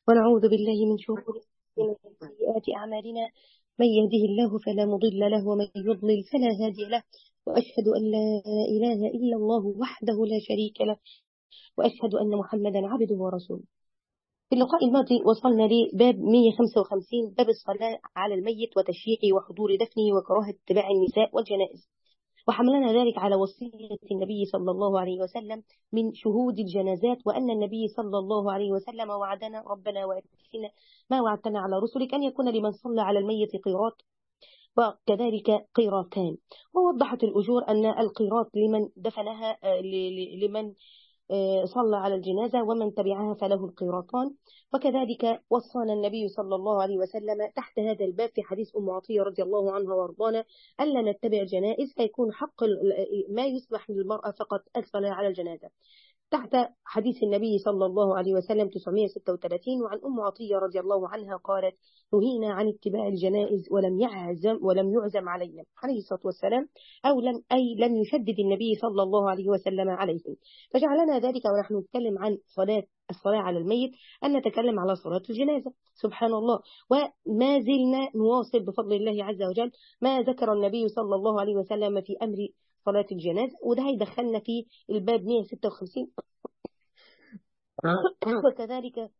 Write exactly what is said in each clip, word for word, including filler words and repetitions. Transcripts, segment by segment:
ونعوذ بالله من شرور أنفسنا ومن سيئات أعمالنا. من يهده الله فلا مضل له ومن يضلل فلا هادي له، وأشهد أن لا إله إلا الله وحده لا شريك له، وأشهد أن محمدا عبده ورسوله. في اللقاء الماضي وصلنا لباب مئة وخمسة وخمسين، باب الصلاة على الميت وتشييعه وحضور دفنه وكراهة اتباع النساء والجنائز، وحملنا ذلك على وصية النبي صلى الله عليه وسلم من شهود الجنازات، وأن النبي صلى الله عليه وسلم وعدنا: ربنا وآتنا ما وعدتنا على رسلك أن يكون لمن صلى على الميت قيراط وكذلك قيراطان. ووضحت الأجور أن القيراط لمن دفنها لمن صلى على الجنازة، ومن تبعها فله القيراطان. وكذلك وصانا النبي صلى الله عليه وسلم تحت هذا الباب في حديث أم عطية رضي الله عنها وارضانا ألا نتبع الجنائز، فيكون حق ما يصلح للمرأة فقط الصلاة على الجنازة، تحت حديث النبي صلى الله عليه وسلم تسعمئة وستة وثلاثين. وعن أم عطية رضي الله عنها قالت: نهينا عن اتباع الجنائز ولم يعزم ولم يعزم علينا عليه الصلاة والسلام، أو لم أي لم يشدد النبي صلى الله عليه وسلم عليهم. فجعلنا ذلك ونحن نتكلم عن صلاة الصلاة على الميت أن نتكلم على صلاة الجنازة. سبحان الله. وما زلنا نواصل بفضل الله عز وجل ما ذكر النبي صلى الله عليه وسلم في أمر صلاة الجنازة، وده هيدخلنا في الباب مئة وستة وخمسين. وكذلك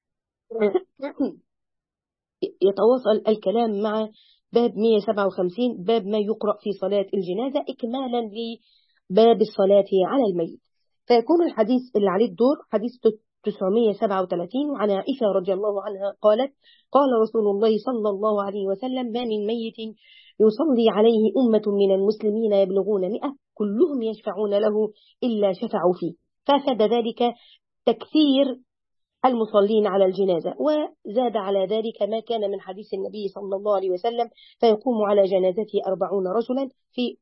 يتواصل الكلام مع باب مئة وسبعة وخمسين، باب ما يقرأ في صلاة الجنازة، إكمالا لباب الصلاة على الميت. فيكون الحديث اللي عليه الدور حديث تسعمئة وسبعة وثلاثين. وعن عائشة رضي الله عنها قالت: قال رسول الله صلى الله عليه وسلم: ما من ميت يصلي عليه أمة من المسلمين يبلغون مئة كلهم يشفعون له إلا شفعوا فيه. ففاد ذلك تكثير المصلين على الجنازة. وزاد على ذلك ما كان من حديث النبي صلى الله عليه وسلم: فيقوم على جنازته أربعون رجلا في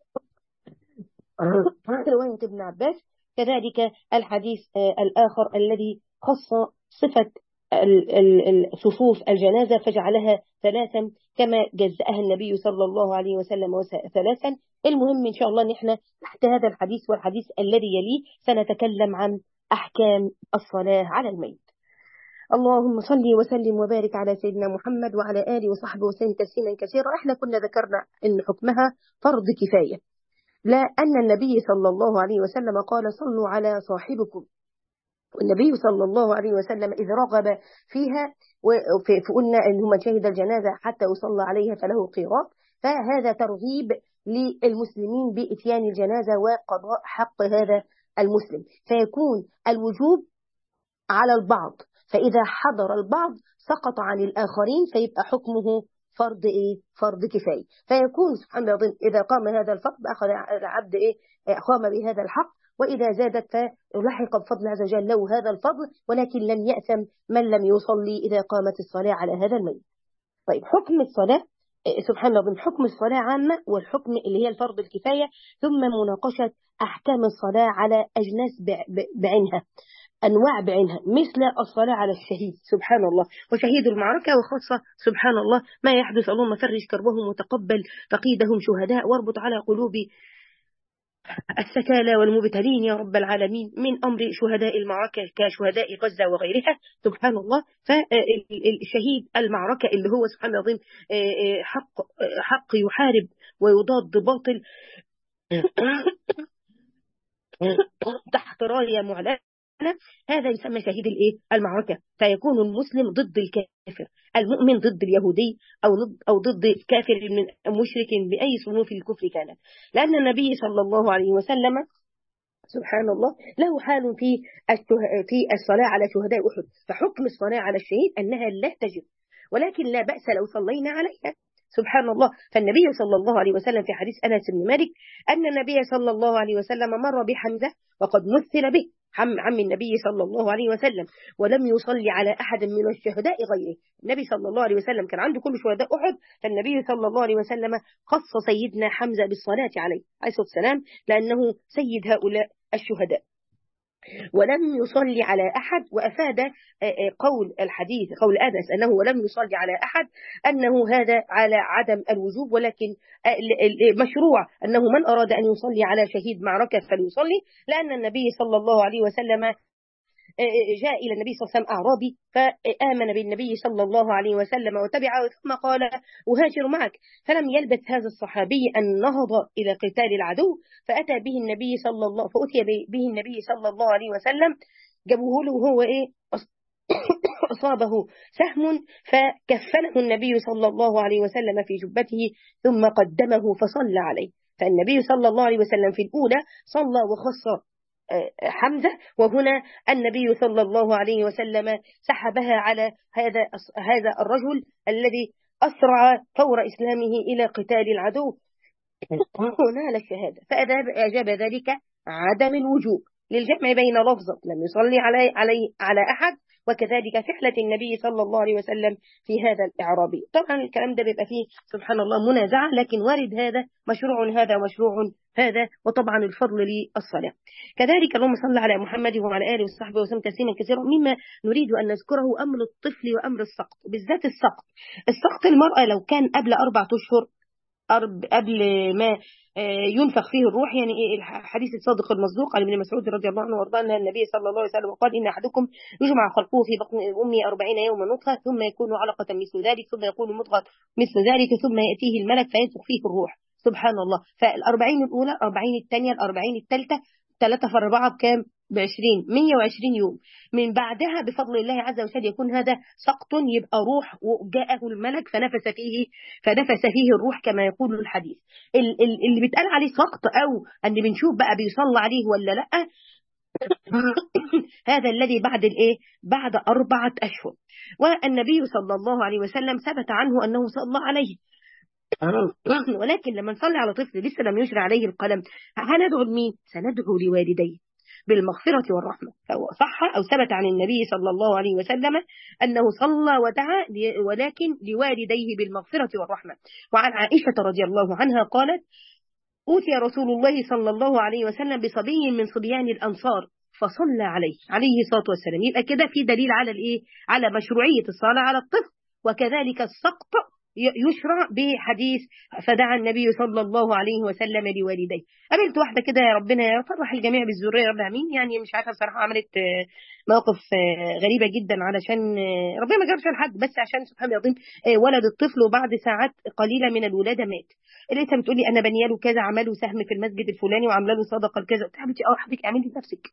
رواية ابن عباس. كذلك الحديث الآخر الذي خص صفة صفوف الجنازة فجعلها ثلاثا كما جزأها النبي صلى الله عليه وسلم ثلاثا. المهم إن شاء الله نحن تحت هذا الحديث والحديث الذي يليه سنتكلم عن أحكام الصلاة على الميت. اللهم صل وسلم وبارك على سيدنا محمد وعلى آله وصحبه وسلم تسليما كثيرا. احنا كنا ذكرنا ان حكمها فرض كفاية، لا أن النبي صلى الله عليه وسلم قال: صلوا على صاحبكم. والنبي صلى الله عليه وسلم إذ رغب فيها فقلنا أنه من شهد الجنازة حتى يصلى عليها فله قيراط، فهذا ترغيب للمسلمين بإتيان الجنازة وقضاء حق هذا المسلم، فيكون الوجوب على البعض، فإذا حضر البعض سقط عن الآخرين فيبقى حكمه فرض إيه؟ فرض كفاية. فيكون سبحان الله إذا قام هذا الفرض أخذ العبد إيه؟ قام بهذا الحق، وإذا زادت فلحق بفضل عز وجل له هذا الفضل، ولكن لم يأثم من لم يصلي إذا قامت الصلاة على هذا الميت. طيب، حكم الصلاة سبحان الله، حكم الصلاة عامة، والحكم اللي هي الفرض الكفاية، ثم مناقشة أحكام الصلاة على أجناس بعينها، أنواع بعينها، مثل الصلاة على الشهيد سبحان الله وشهيد المعركة، وخاصة سبحان الله ما يحدث. اللهم فرج كربهم وتقبل فقيدهم شهداء، واربط على قلوب السكالى والمبتلين يا رب العالمين من أمر شهداء المعركة كشهداء غزة وغيرها سبحان الله. فالشهيد المعركة اللي هو سبحان الله العظيم حق حق يحارب ويضاد باطل تحت راية معلنة، هذا يسمى شهيد الايه المعركة. فيكون المسلم ضد الكافر، المؤمن ضد اليهودي او ضد او ضد كافر من مشرك باي صنوف الكفر كانت، لان النبي صلى الله عليه وسلم سبحان الله له حال في في الصلاة على شهداء أحد. فحكم الصلاة على الشهيد أنها لا تجب، ولكن لا بأس لو صلينا عليها سبحان الله. فالنبي صلى الله عليه وسلم في حديث أنس بن مالك أن النبي صلى الله عليه وسلم مر بحمزة وقد مثل به عم, عم النبي صلى الله عليه وسلم، ولم يصلي على أحد من الشهداء غيره. النبي صلى الله عليه وسلم كان عنده كل شهداء أحد، فالنبي صلى الله عليه وسلم خص سيدنا حمزة بالصلاة عليه عليه الصلاة والسلام لأنه سيد هؤلاء الشهداء، ولم يصلي على أحد. وأفاد قول الحديث قول أنس أنه ولم يصلي على أحد أنه هذا على عدم الوجوب، ولكن مشروع أنه من أراد أن يصلي على شهيد معركة فليصلي، لأن النبي صلى الله عليه وسلم جاء إلى النبي صلى الله عليه وسلم أعرابي فآمن بالنبي صلى الله عليه وسلم وتبعه ثم قال أهاجر معك، فلم يلبث هذا الصحابي أن نهض إلى قتال العدو، فأتى به النبي صلى الله فأتي به النبي صلى الله عليه وسلم، جابوه له وهو إيه أصابه سهم فكفنه النبي صلى الله عليه وسلم في جبته ثم قدمه فصلى عليه. فالنبي صلى الله عليه وسلم في الأولى صلى وخص حمزة، وهنا النبي صلى الله عليه وسلم سحبها على هذا هذا الرجل الذي أسرع فور إسلامه إلى قتال العدو ونال الشهادة. فأجاب ذلك عدم الوجوب للجمع بين لفظة لم يصلي علي علي على أحد وكذلك فعلة النبي صلى الله عليه وسلم في هذا الإعرابي. طبعا الكلام ده بيبقى فيه سبحان الله منازعة، لكن وارد هذا مشروع هذا مشروع هذا، وطبعا الفضل للصلاة. كذلك اللهم صل على محمد وعلى آله وصحبه وسلم تسليما كثيرا. مما نريد أن نذكره أمر الطفل وأمر السقط، بالذات السقط. السقط المرأة لو كان قبل أربعة أشهر قبل ما ينفخ فيه الروح، يعني الحديث الصادق المصدوق عن ابن مسعود رضي الله عنه وارضاه ان النبي صلى الله عليه وسلم قال ان احدكم يجمع خلقه في بطن امه أربعين يوما نطفه ثم يكون علقه مثل ذلك ثم يكون مضغه مثل ذلك ثم ياتيه الملك فينفخ فيه الروح. سبحان الله. فالأربعين الأولى، الأربعين الثانية، الأربعين الثالثة، ثلاثة في أربعة بكام؟ بعشرين، مية وعشرين يوم. من بعدها بفضل الله عز وجل يكون هذا سقط، يبقى روح وجاءه الملك فنفس فيه فنفس فيه الروح كما يقول الحديث. اللي بيتقال عليه سقط أو أن بنشوف بقى بيصلى عليه ولا لأ هذا الذي بعد الإيه؟ بعد أربعة أشهر. والنبي صلى الله عليه وسلم ثبت عنه أنه صلى عليه، ولكن لما نصلي على طفل لسه لم يشرع عليه القلم هندعو لمين؟ سندعو لوالديه بالمغفرة والرحمة. فهو صح أو ثبت عن النبي صلى الله عليه وسلم أنه صلى ودعا ولكن لوالديه بالمغفرة والرحمة. وعن عائشة رضي الله عنها قالت أوتي رسول الله صلى الله عليه وسلم بصبي من صبيان الأنصار فصلى عليه عليه الصلاة والسلام. يبقى كده في دليل على الإيه؟ على مشروعية الصلاة على الطفل. وكذلك السقط يشرع بحديث فدعا النبي صلى الله عليه وسلم لوالديه. قابلت واحدة كده يا ربنا يفرح الجميع بالذرية رب العالمين، يعني مش عارفة الصراحة عملت موقف غريبة جدا علشان ربنا ما جابش لحد، بس عشان سبحان الله العظيم ولد الطفل وبعد ساعات قليلة من الولادة مات. لقيتها بتقول لي أنا بنياله كذا، عملوا سهم في المسجد الفلاني وعملوا له صدقة كذا. قلت لها حبيبتي اه حبيبتي اعملي لنفسك،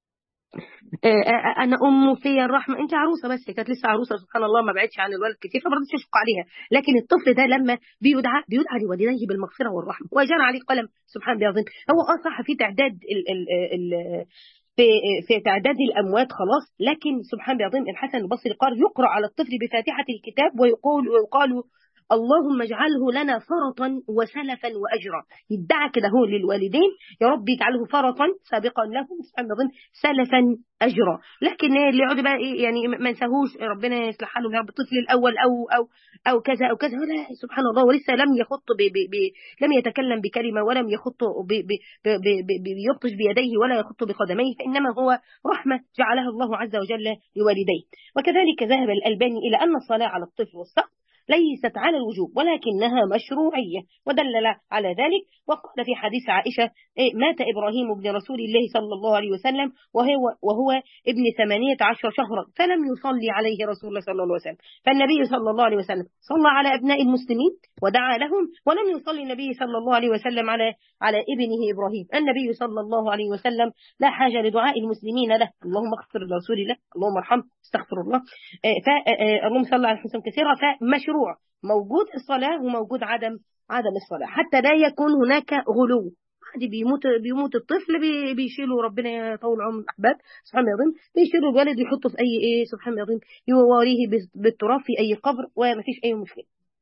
انا ام فيا الرحمه، انت عروسه بس كانت لسه عروسه سبحان الله ما بعدش عن الولد كتير فما رضيتش اشق عليها. لكن الطفل ده لما بيدعى بيدعى لوالديه بالمغفره والرحمه وجرى عليه قلم سبحان الله العظيم. هو اه صح في تعداد ال ال ال في في تعداد الاموات خلاص، لكن سبحان الله العظيم الحسن البصري قال يقرأ على الطفل بفاتحه الكتاب ويقول ويقال اللهم اجعله لنا فرطا وسلفا واجرا. يدعى كده هو للوالدين يا رب يجعله فرطا سابقا لهم سبحان الله سلفا اجرا. لكن اللي يقعد بقى ايه يعني ما نساهوش ربنا يصلح حاله يا رب الطفل الاول او او او كذا او كذا، لا سبحان الله ولسه لم يخط ب ب ب لم يتكلم بكلمه ولم يخط ب ب ب ب ب يبطش بيديه ولا يخط بقدميه، فانما هو رحمه جعلها الله عز وجل لوالديه. وكذلك ذهب الألباني الى ان الصلاه على الطفل والسقط ليست على الوجوب ولكنها مشروعية ودلل على ذلك. وقال في حديث عائشة مات إبراهيم ابن رسول الله صلى الله عليه وسلم وهو, وهو ابن ثمانية عشر شهرا فلم يصلي عليه رسول الله صلى الله عليه وسلم. فالنبي صلى الله عليه وسلم صلى على أبناء المسلمين ودعا لهم، ولم يصلي النبي صلى الله عليه وسلم على على ابنه إبراهيم. النبي صلى الله عليه وسلم لا حاجة لدعاء المسلمين له اللهم اغفر لرسول الله اللهم ارحمه استغفر الله فاللهم صل على وسلم كثيرا. فمشروع موجود الصلاة وموجود عدم عدم الصلاة حتى لا يكون هناك غلو. عادي بيموت بيموت الطفل بي بيشيلوا ربنا يطول عمر الأحباب سبحان الله العظيم، بيشيلوا الولد ويحطوا في أي إيه سبحان الله العظيم يواريه بالتراب في أي قبر وما فيش أي مشكلة.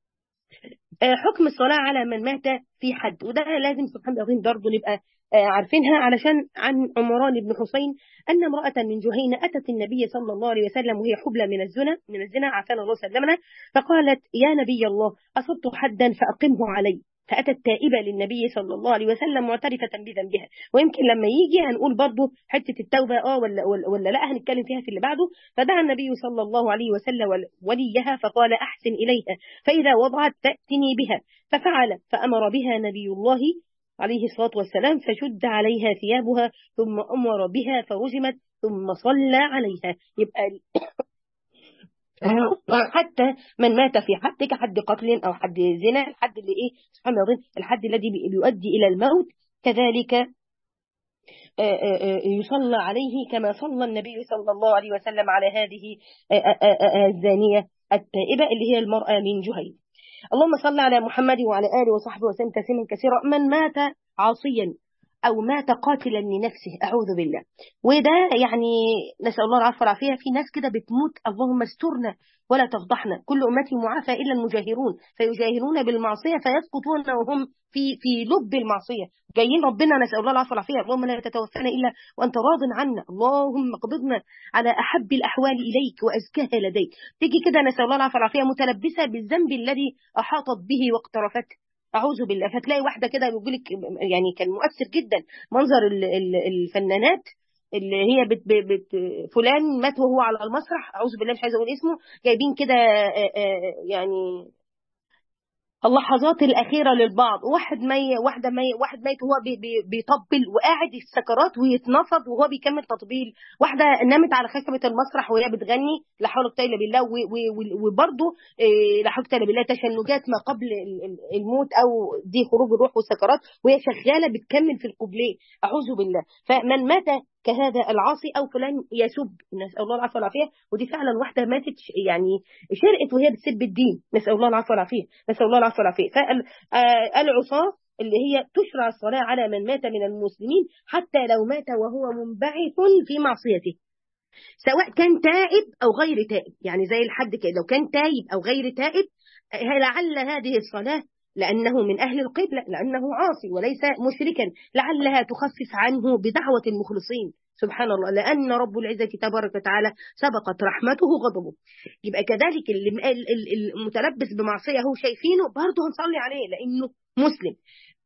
حكم الصلاة على من مات في حد، وده لازم سبحان الله العظيم برضه نبقى عارفينها علشان عن عمران بن حسين أن امرأة من جهينة أتت النبي صلى الله عليه وسلم وهي حبلى من الزنا من الزنا عافانا الله سلمنا، فقالت يا نبي الله أصبت حدا فأقمه علي. فأتت تائبة للنبي صلى الله عليه وسلم معترفة بذنبها. ويمكن لما يجي هنقول برضه حتة التوبة اه ولا, ولا, ولا لا هنتكلم فيها في اللي بعده. فدعا النبي صلى الله عليه وسلم وليها فقال أحسن إليها فإذا وضعت فأتني بها، ففعل فأمر بها نبي الله عليه الصلاة والسلام فشد عليها ثيابها ثم أمر بها فرجمت ثم صلى عليها. يبقى حتى من مات في حد كحد قتل أو حد زنا، الحد اللي إيه سبحان الله الحد الذي بيؤدي إلى الموت، كذلك يصلى عليه كما صلى النبي صلى الله عليه وسلم على هذه الزانية التائبة اللي هي المرأة من جهينة. اللهم صل على محمد وعلى آله وصحبه وسلم تسليما كثيرا. من مات عاصيا أو مات قاتلا لنفسه أعوذ بالله، وده يعني نسأل الله العافية والعافية، في ناس كده بتموت اللهم استرنا ولا تفضحنا، كل أمتي معافى إلا المجاهرون، فيجاهرون بالمعصية فيسقطون وهم في في لب المعصية، جايين ربنا نسأل الله العافية والعافية، اللهم لا تتوفنا إلا وأنت راض عنا، اللهم اقبضنا على أحب الأحوال إليك وأزكاها لديك. تيجي كده نسأل الله العافية والعافية متلبسة بالذنب الذي أحاطت به واقترفته، أعوذ بالله. فتلاقي واحدة كده بيقول لك يعني كان مؤثر جدا منظر الفنانات اللي هي بت بت فلان مات وهو على المسرح، أعوذ بالله مش عايزة أقول اسمه، جايبين كده يعني اللحظات الأخيرة للبعض، واحد مي واحدة مي واحد ميت وهو بي بي بيطبل وقاعد السكرات ويتنفض وهو بيكمل تطبيل، واحدة نامت على خشبة المسرح وهي بتغني لا حول ولا قوة إلا بالله، وبرضه لا حول ولا قوة إلا بالله تشنجات ما قبل الموت أو دي خروج الروح والسكرات وهي شغالة بتكمل في القبلين، أعوذ بالله. فمن مات كهذا العاصي أو فلان يسب، نسأل الله العافية والعافية، ودي فعلا واحدة ماتت يعني شرقت وهي بتسب الدين، نسأل الله العافية والعافية، نسأل الله العافية والعافية. فالعصاة اللي هي تشرع الصلاة على من مات من المسلمين حتى لو مات وهو منبعث في معصيته، سواء كان تائب أو غير تائب، يعني زي الحد كده لو كان تائب أو غير تائب، لعل هذه الصلاة لأنه من أهل القبلة، لأنه عاصي وليس مشركا، لعلها تخفف عنه بدعوة المخلصين، سبحان الله، لأن رب العزة تبارك وتعالى سبقت رحمته غضبه. يبقى كذلك المتلبس بمعصية هو شايفينه برضه هنصلي عليه لأنه مسلم.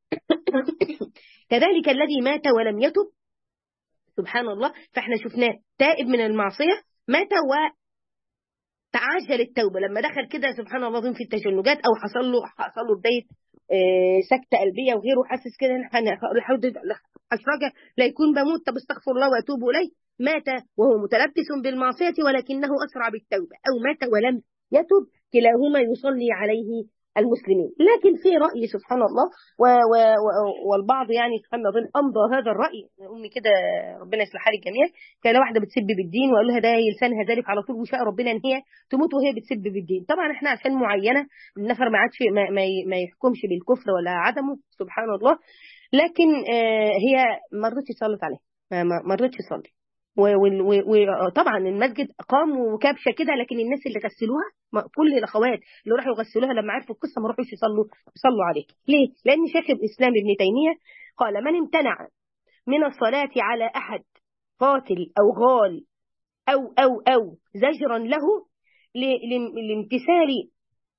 كذلك الذي مات ولم يتب، سبحان الله، فاحنا شفناه تائب من المعصية مات وتعجل التوبة لما دخل كده سبحان الله في التشنجات أو حصل له حصل له بداية سكتة قلبية وغيره، حاسس كده حشرجة لا يكون بموت، طب استغفر الله وأتوب إليه، مات وهو متلبس بالمعصية ولكنه أسرع بالتوبة، أو مات ولم يتب، كلاهما يصلي عليه المسلمين. لكن في رأي سبحان الله و و و والبعض يعني سبحان الله أمضى هذا الرأي، أمي كده ربنا يصلح حال الجميع، كان واحدة بتسب بالدين وقال لها ده لسانها ذلك على طول وشاء ربنا ان هي تموت وهي بتسب بالدين. طبعا احنا عشان معينة النفر ما عادش ما, ما, ما يحكمش بالكفر ولا عدمه سبحان الله، لكن آه هي ما رضتش تصلي عليه، ما رضتش تصلي، وطبعا المسجد قام وكبشه كده، لكن الناس اللي غسلوها كل الاخوات اللي راحوا يغسلوها لما عرفوا القصه ما راحوش يصلوا يصلوا عليه. ليه؟ لان شيخ الاسلام ابن تيميه قال من امتنع من الصلاه على احد قاتل او غال او او او زجرا له لامتثال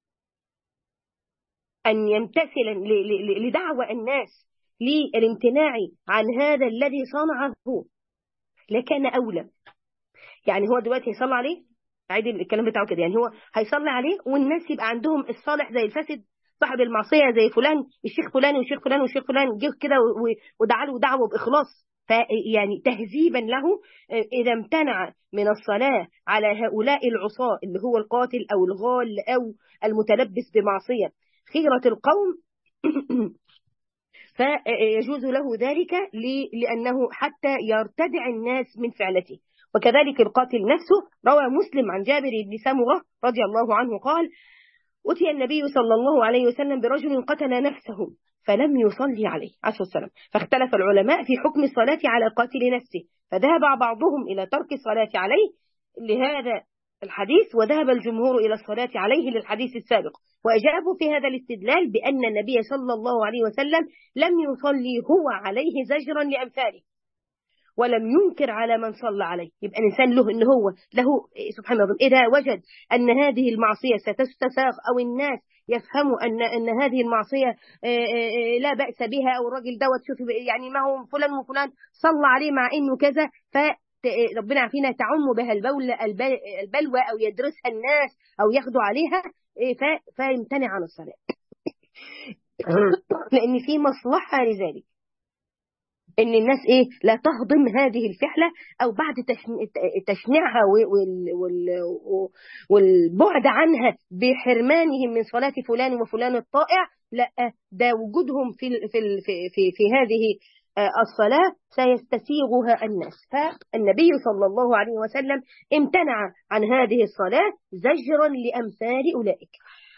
ان يمتثل لدعوى الناس للامتناع عن هذا الذي صنعه لكان أولى. يعني هو دلوقتي هيصلي عليه عادي، الكلام بتاعه كده، يعني هو هيصلي عليه والناس يبقى عندهم الصالح زي الفاسد، صاحب المعصية زي فلان الشيخ فلان والشيخ فلان والشيخ فلان جه كده ودعا له دعوة بإخلاص، فيعني تهذيبا له إذا امتنع من الصلاة على هؤلاء العصاة اللي هو القاتل أو الغال أو المتلبس بمعصية خيرة القوم فيجوز له ذلك لأنه حتى يرتدع الناس من فعلته. وكذلك القاتل نفسه، روى مسلم عن جابر بن سمرة رضي الله عنه قال أتي النبي صلى الله عليه وسلم برجل قتل نفسه فلم يصلي عليه عليه السلام، فاختلف العلماء في حكم الصلاة على قاتل نفسه، فذهب بعضهم إلى ترك الصلاة عليه لهذا الحديث، وذهب الجمهور إلى الصلاة عليه للحديث السابق، وأجابوا في هذا الاستدلال بأن النبي صلى الله عليه وسلم لم يصلي هو عليه زجرا لأمثاله ولم ينكر على من صلى عليه. يبقى الإنسان له إن هو له سبحان الله إذا وجد أن هذه المعصية ستستساغ أو الناس يفهموا أن أن هذه المعصية لا بأس بها، أو الراجل دوت شوف يعني ما هو فلان وفلان صلى عليه مع إنه كذا، ف ربنا عافينا تعم بها البلوى أو يدرسها الناس أو ياخدوا عليها فيمتنع عن الصلاة. لأن في مصلحة لذلك، ان الناس ايه لا تهضم هذه الفحله، او بعد تشنيعها والبعد عنها بحرمانهم من صلاه فلان وفلان الطائع، لا، ده وجودهم في في في في, في هذه الصلاه سيستسيغها الناس. فالنبي صلى الله عليه وسلم امتنع عن هذه الصلاه زجرا لامثال اولئك.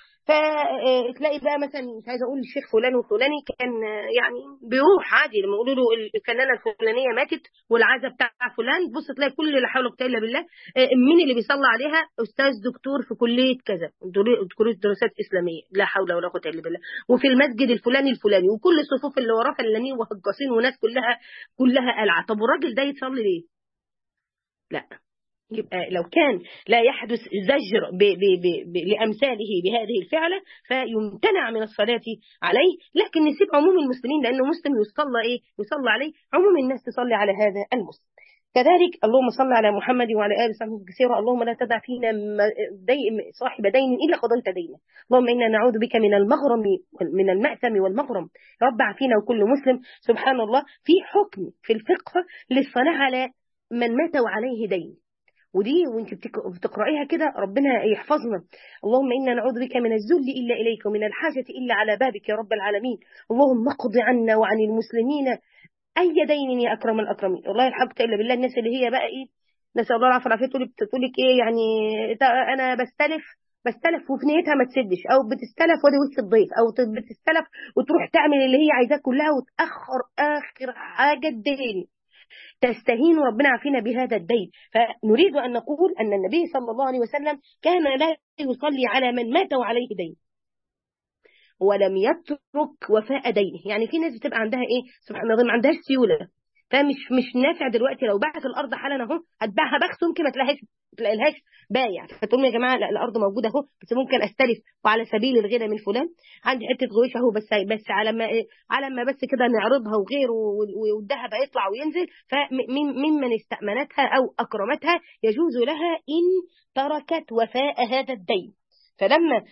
فتلاقي بقى مثلا، مش عايزه اقول الشيخ فلان وفلاني كان يعني بيروح عادي لما يقولوا له الفنانه الفلانيه ماتت والعزا بتاع فلان، بص تلاقي كل لا حول ولا قوه الا بالله مين اللي بيصلي عليها؟ استاذ دكتور في كليه كذا، كليه دراسات اسلاميه، لا حول ولا قوه الا بالله، وفي المسجد الفلاني الفلاني، وكل الصفوف اللي وراه فلانين وهجاصين وناس كلها كلها قلعه. طب والراجل ده يصلي ليه؟ لا. يبقى لو كان لا يحدث زجر ب ب ب ب لأمثاله بهذه الفعلة فيمتنع من الصلاة عليه، لكن نسيب عموم المسلمين، لأنه مسلم يصلى إيه؟ يصلى عليه، عموم الناس تصلي على هذا المسلم. كذلك اللهم صل على محمد وعلى آله وصحبه كثيرا. اللهم لا تدع فينا صاحب دين إلا قضيت دينه. اللهم إنا نعوذ بك من المغرم، من المأثم والمغرم. رب عافينا وكل مسلم. سبحان الله، في حكم في الفقه للصلاة على من مات وعليه دين، ودي وانت بتقرأيها كده ربنا يحفظنا. اللهم إنا نعوذ بك من الذل إلا إليك، ومن الحاجة إلا على بابك يا رب العالمين. اللهم اقض عنا وعن المسلمين أي دين يا أكرم الأكرمين. والله الحق إلا بالله، الناس اللي هي بقى إيه، نسأل الله العافية والعافية، تقول تقول لك إيه يعني، أنا بستلف بستلف وفي نيتها ما تسدش، او بتستلف ودي وش الضيف، او بتستلف وتروح تعمل اللي هي عايزاه كلها وتأخر آخر حاجة الدين، تستهين ربنا عافينا بهذا الدين. فنريد أن نقول أن النبي صلى الله عليه وسلم كان لا يصلي على من مات وعليه دين ولم يترك وفاء دينه. يعني في ناس بتبقى عندها ايه سبحان الله، ما عندهاش سيوله، فمش مش نافع دلوقتي لو باعت الارض حالا اهو هتباعها بخس، ممكن ما تلاقيهاش ما تلاقيلهاش بايع، فتقول يا جماعه لا الارض موجوده اهو، بس ممكن استلف وعلى سبيل الغنى من فلان، عندي حته غويشه اهو، بس بس على ما على ما بس كده نعرضها وغيره والذهب هيطلع وينزل، فممن استأمنتها او اكرمتها يجوز لها ان تركت وفاء هذا الدين. فلما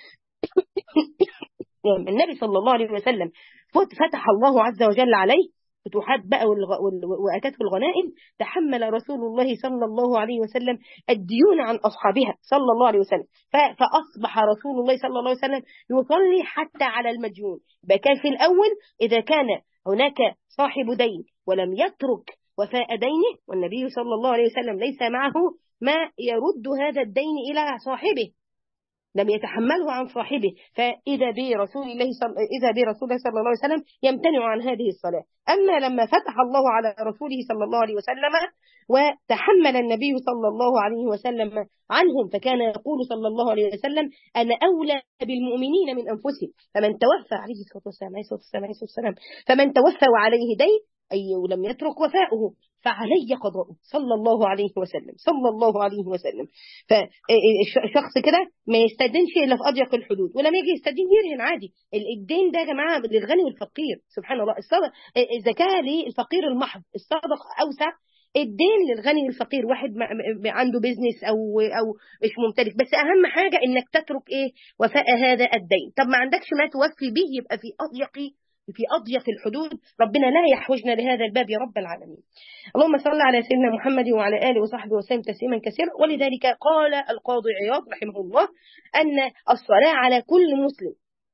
النبي صلى الله عليه وسلم فتح الله عز وجل عليه فتوحات بقى وأتته الغنائم، تحمل رسول الله صلى الله عليه وسلم الديون عن أصحابها صلى الله عليه وسلم، فأصبح رسول الله صلى الله عليه وسلم يصلي حتى على المديون. بكى في الأول إذا كان هناك صاحب دين ولم يترك وفاء دينه، والنبي صلى الله عليه وسلم ليس معه ما يرد هذا الدين إلى صاحبه، لم يتحمله عن صاحبه، فإذا برسول الله صل... إذا برسول الله صلى الله عليه وسلم يمتنع عن هذه الصلاة. أما لما فتح الله على رسوله صلى الله عليه وسلم وتحمل النبي صلى الله عليه وسلم عنهم، فكان يقول صلى الله عليه وسلم أنا أولى بالمؤمنين من أنفسهم، فمن توفى عليه الصلاة والسلام عليه الصلاة والسلام عليه الصلاة والسلام فمن توفى وعليه دين أي ولم يترك وفاؤه فعلي قضاؤه صلى الله عليه وسلم صلى الله عليه وسلم. فالشخص كده ما يستدينش إلا في أضيق الحدود، ولما يجي يستدين يرهن عادي. الدين ده يا جماعة للغني والفقير، سبحان الله. الصدقة الزكاة للفقير المحض، الصدقة أوسع. الدين للغني والفقير، واحد عنده بيزنس أو أو مش ممتلك، بس أهم حاجة إنك تترك إيه وفاء هذا الدين. طب ما عندكش ما توفي به، يبقى في أضيق في أضيق الحدود. ربنا لا يحوجنا لهذا الباب يا رب العالمين. اللهم صل على سيدنا محمد وعلى آله وصحبه وسلم تسليما كثيرا. ولذلك قال القاضي عياض رحمه الله أن الصلاة على كل مسلم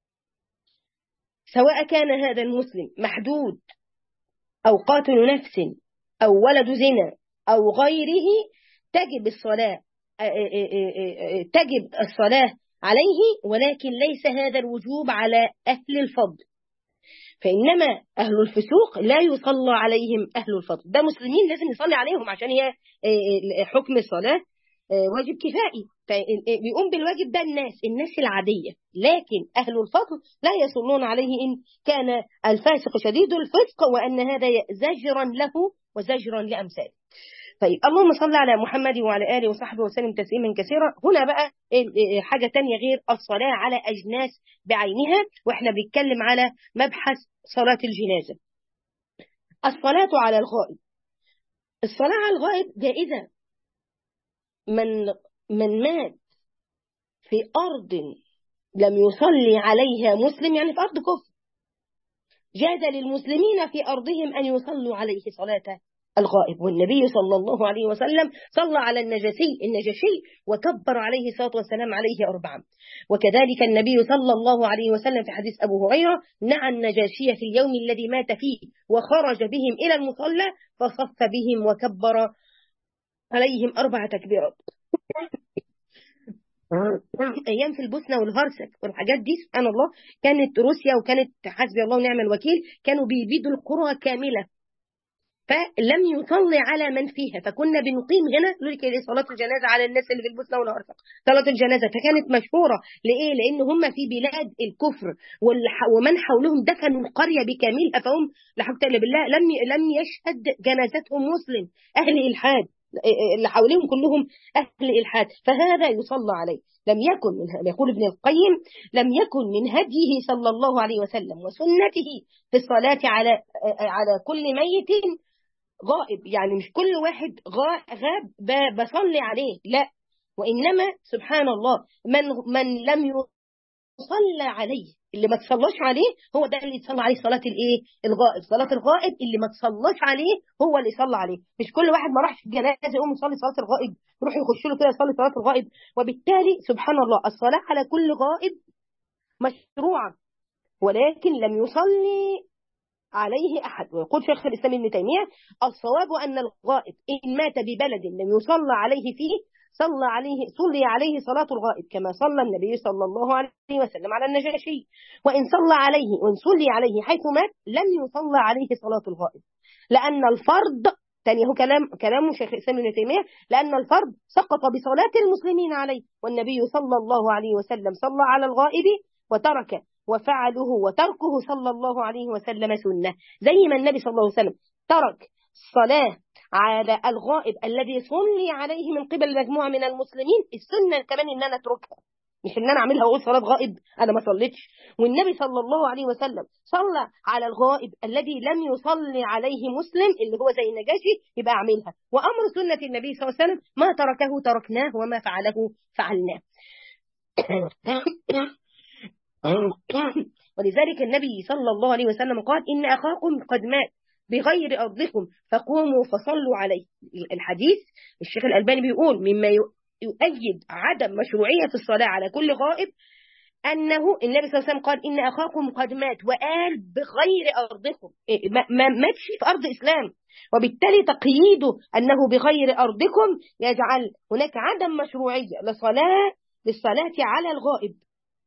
سواء كان هذا المسلم محدود أو قاتل نفس أو ولد زنا أو غيره تجب الصلاة تجب الصلاة عليه، ولكن ليس هذا الوجوب على أهل الفضل، فإنما أهل الفسوق لا يصلى عليهم أهل الفضل. ده مسلمين لازم يصلي عليهم عشان هي حكم الصلاة واجب كفائي، فبيقوم بالواجب ده الناس الناس العادية، لكن أهل الفضل لا يصلون عليه إن كان الفاسق شديد الفسق، وأن هذا زجرا له وزجرا لأمثاله. طيب اللهم صل على محمد وعلى آله وصحبه وسلم تسليما كثيرا. هنا بقى حاجة تانية غير الصلاة على أجناس بعينها، وإحنا بنتكلم على مبحث صلاة الجنازة. الصلاة على الغائب. الصلاة على الغائب جائزة. من من مات في أرض لم يصلي عليها مسلم، يعني في أرض كفر، جاز للمسلمين في أرضهم أن يصلوا عليه صلاة الغائب. والنبي صلى الله عليه وسلم صلى على النجاشي النجاشي وكبر عليه الصلاة والسلام عليه أربعا. وكذلك النبي صلى الله عليه وسلم في حديث أبو هريرة نعى النجاشي في اليوم الذي مات فيه وخرج بهم إلى المصلى فصف بهم وكبر عليهم أربع تكبيرات. أيام في البوسنة والهرسك والحاجات دي سبحان الله كانت روسيا وكانت حسبي الله ونعم الوكيل كانوا بيبيدوا القرى كاملة، فلم يصلي على من فيها، فكنا بنقيم هنا لك صلاة الجنازة على الناس اللي في البوسنة والهرسك. صلاة الجنازة فكانت مشهورة لإيه؟ لأن هم في بلاد الكفر ومن حولهم دفنوا القرية بكاملها، فهم لا حول ولا قوة بالله لم لم يشهد جنازتهم مسلم، أهل إلحاد اللي حواليهم كلهم أهل إلحاد، فهذا يصلى عليه. لم يكن من يقول ابن القيم لم يكن من هديه صلى الله عليه وسلم وسنته في الصلاة على على كل ميت غائب، يعني مش كل واحد غاب بصلي عليه، لا، وإنما سبحان الله من من لم يصلى عليه، اللي ما تصلاش عليه هو ده اللي يصلى عليه صلاة الايه الغائب. صلاة الغائب اللي ما تصلاش عليه هو اللي يصلى عليه، مش كل واحد ما راحش الجنازة يقوم يصلي صلاة الغائب يروح يخش له كده يصلي صلاة الغائب. وبالتالي سبحان الله الصلاة على كل غائب مشروعة، ولكن لم يصلي عليه أحد. ويقول شيخ الإسلام ابن تيمية الصواب أن الغائب إن مات ببلد لم يصلى عليه فيه صلى عليه صلي عليه صلاة الغائب كما صلى النبي صلى الله عليه وسلم على النجاشي، وإن صلى عليه وإن صلي عليه حيث مات لم يصلى عليه صلاة الغائب، لأن الفرض تاني هو كلام كلام شيخ الإسلام ابن تيمية لأن الفرض سقط بصلاة المسلمين عليه، والنبي صلى الله عليه وسلم صلى على الغائب وترك وفعله وتركه صلى الله عليه وسلم سنة، زي ما النبي صلى الله عليه وسلم ترك الصلاة على الغائب الذي صلي عليه من قبل مجموعة من المسلمين، السنة كمان إن أنا أتركها، مش إن أنا أعملها وأقول صلاة غائب أنا ما صليتش. والنبي صلى الله عليه وسلم صلى على الغائب الذي لم يصلي عليه مسلم اللي هو زي النجاشي يبقى أعملها، وأمر سنة النبي صلى الله عليه وسلم ما تركه تركناه وما فعله فعلناه. ولذلك النبي صلى الله عليه وسلم قال إن أخاكم قد مات بغير أرضكم فقوموا فصلوا عليه. الحديث الشيخ الألباني بيقول مما يؤيد عدم مشروعية الصلاة على كل غائب أنه النبي صلى الله عليه وسلم قال إن أخاكم قد مات وقال بغير أرضكم، ما ماتش في أرض إسلام، وبالتالي تقييده أنه بغير أرضكم يجعل هناك عدم مشروعية لصلاة للصلاة على الغائب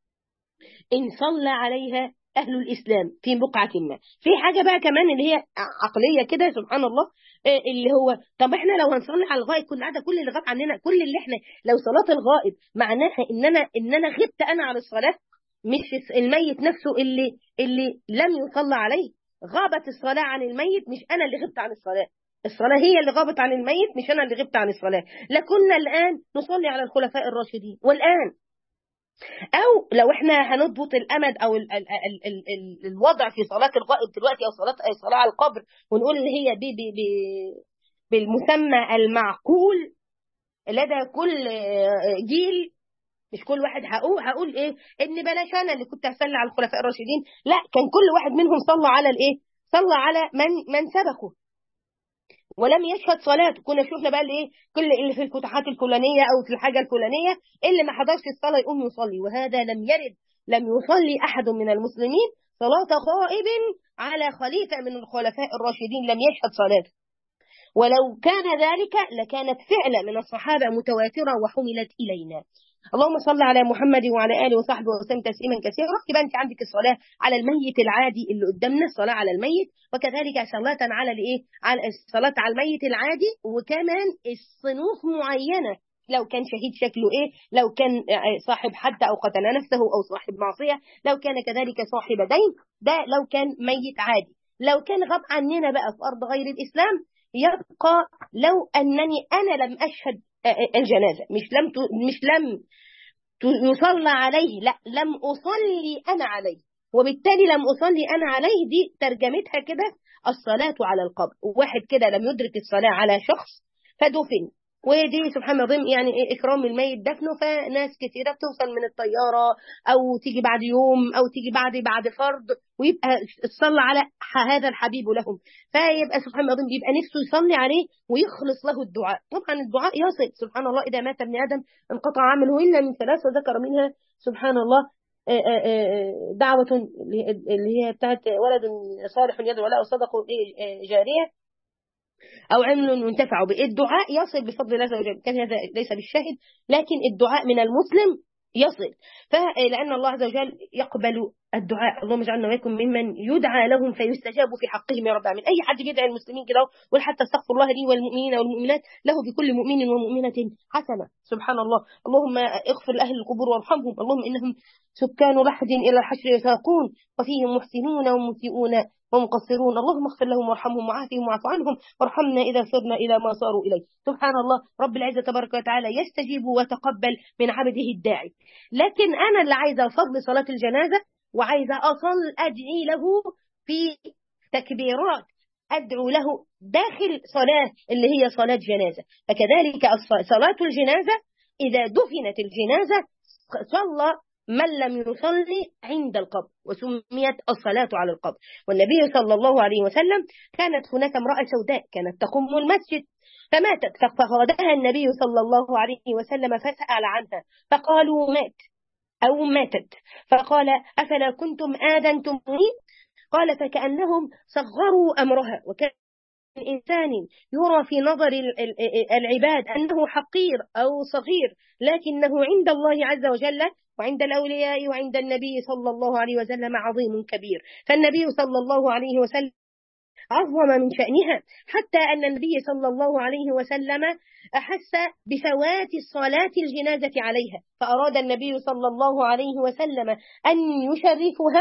إن صلى عليها أهل الإسلام في بقعة ما. في حاجة بقى كمان اللي هي عقلية كده سبحان الله، اللي هو طب احنا لو هنصلي على الغائب كل عادة كل اللي غاب عننا كل اللي احنا لو صلاة الغائب معناها ان انا ان انا غبت انا عن الصلاة، مش الميت نفسه اللي اللي لم يصلى عليه، غابت الصلاة عن الميت مش انا اللي غبت عن الصلاة، الصلاة هي اللي غابت عن الميت مش انا اللي غبت عن الصلاة، لكنا الآن نصلي على الخلفاء الراشدين. والآن او لو احنا هنضبط الامد او ال ال ال ال ال الوضع في صلاه الغائب دلوقتي او صلاه اي صلاه على القبر ونقول ان هي بي بي بي بالمسمى المعقول لدى كل جيل، مش كل واحد هقول هقول ايه ان بلاش انا اللي كنت هصلي على الخلفاء الراشدين، لا كان كل واحد منهم صلى على الايه صلى على من من سبقه ولم يشهد صلاته. كنا شفنا بقى الايه كل اللي في الفتوحات الفلانيه او في الحاجه الفلانيه اللي ما حضرش الصلاه يقوم يصلي، وهذا لم يرد، لم يصلي احد من المسلمين صلاه غائب على خليفه من الخلفاء الراشدين لم يشهد صلاته، ولو كان ذلك لكانت فعلا من الصحابه متواتره وحملت الينا. اللهم صل على محمد وعلى آله وصحبه وسلم تسليما كثيرا. يبقى انت عندك الصلاة على الميت العادي اللي قدامنا، الصلاة على الميت، وكذلك صلاة على الايه على الصلاة على الميت العادي، وكمان الصنوف معينة لو كان شهيد شكله ايه، لو كان صاحب حد او قتل نفسه او صاحب معصية، لو كان كذلك صاحب دين، ده لو كان ميت عادي. لو كان غاب عننا بقى في أرض غير الإسلام يبقى لو أنني أنا لم أشهد الجنازة، مش لم مش لم يصلى عليه، لا لم أصلي أنا عليه، وبالتالي لم أصلي أنا عليه دي ترجمتها كده الصلاة على القبر. واحد كده لم يدرك الصلاة على شخص فدفن ودي سبحان الله يعني إيه إكرام الميت دفنه، فناس كثيرة بتوصل من الطيارة أو تيجي بعد يوم أو تيجي بعد بعد فرض، ويبقى تصلى على هذا الحبيب لهم، فيبقى سبحان الله بيبقى نفسه يصلي عليه ويخلص له الدعاء. طبعا الدعاء يصل سبحان الله، إذا مات ابن آدم انقطع عمله إلا من ثلاث، وذكر منها سبحان الله دعوة اللي هي بتاعت ولد صالح يدعو له أو صدقه جارية أو علم ينتفع به. الدعاء يصل بفضل الله عز وجل، كان هذا ليس بالشاهد، لكن الدعاء من المسلم يصل، فلأن الله عز وجل يقبل الدعاء. اللهم اجعلنا وإياكم ممن يدعى لهم فيستجاب في حقهم يا رب العالمين. أي حد بيدعي المسلمين كده ويقول حتى استغفر الله لي والمؤمنين والمؤمنات، له بكل مؤمن ومؤمنة حسنة. سبحان الله. اللهم اغفر لأهل القبور وارحمهم، اللهم إنهم سكان لحد إلى الحشر يساقون، وفيهم محسنون ومسيئون ومقصرون، اللهم اغفر لهم وارحمهم وعافهم واعف عنهم وارحمنا إذا صرنا إلى ما صاروا إليه. سبحان الله. رب العزة تبارك وتعالى يستجيب ويتقبل من عبده الداعي. لكن أنا اللي عايزة أفضل صلاة الجنازة وعايزة أصل أدعي له في تكبيرات، أدعو له داخل صلاة اللي هي صلاة جنازة. فكذلك صلاة الجنازة إذا دفنت الجنازة صلى من لم يصلي عند القبر، وسميت الصلاة على القبر. والنبي صلى الله عليه وسلم كانت هناك امرأة سوداء كانت تقوم المسجد فماتت، ففقدها النبي صلى الله عليه وسلم فسأل عنها فقالوا مات أو ماتت، فقال أفلا كنتم آذنتموني؟ قال فكأنهم صغروا أمرها، وكان إنسان يرى في نظر العباد أنه حقير أو صغير، لكنه عند الله عز وجل وعند الأولياء وعند النبي صلى الله عليه وسلم عظيم كبير. فالنبي صلى الله عليه وسلم عظم من شأنها، حتى أن النبي صلى الله عليه وسلم أحس بفوات الصلاة الجنازة عليها، فأراد النبي صلى الله عليه وسلم أن يشرفها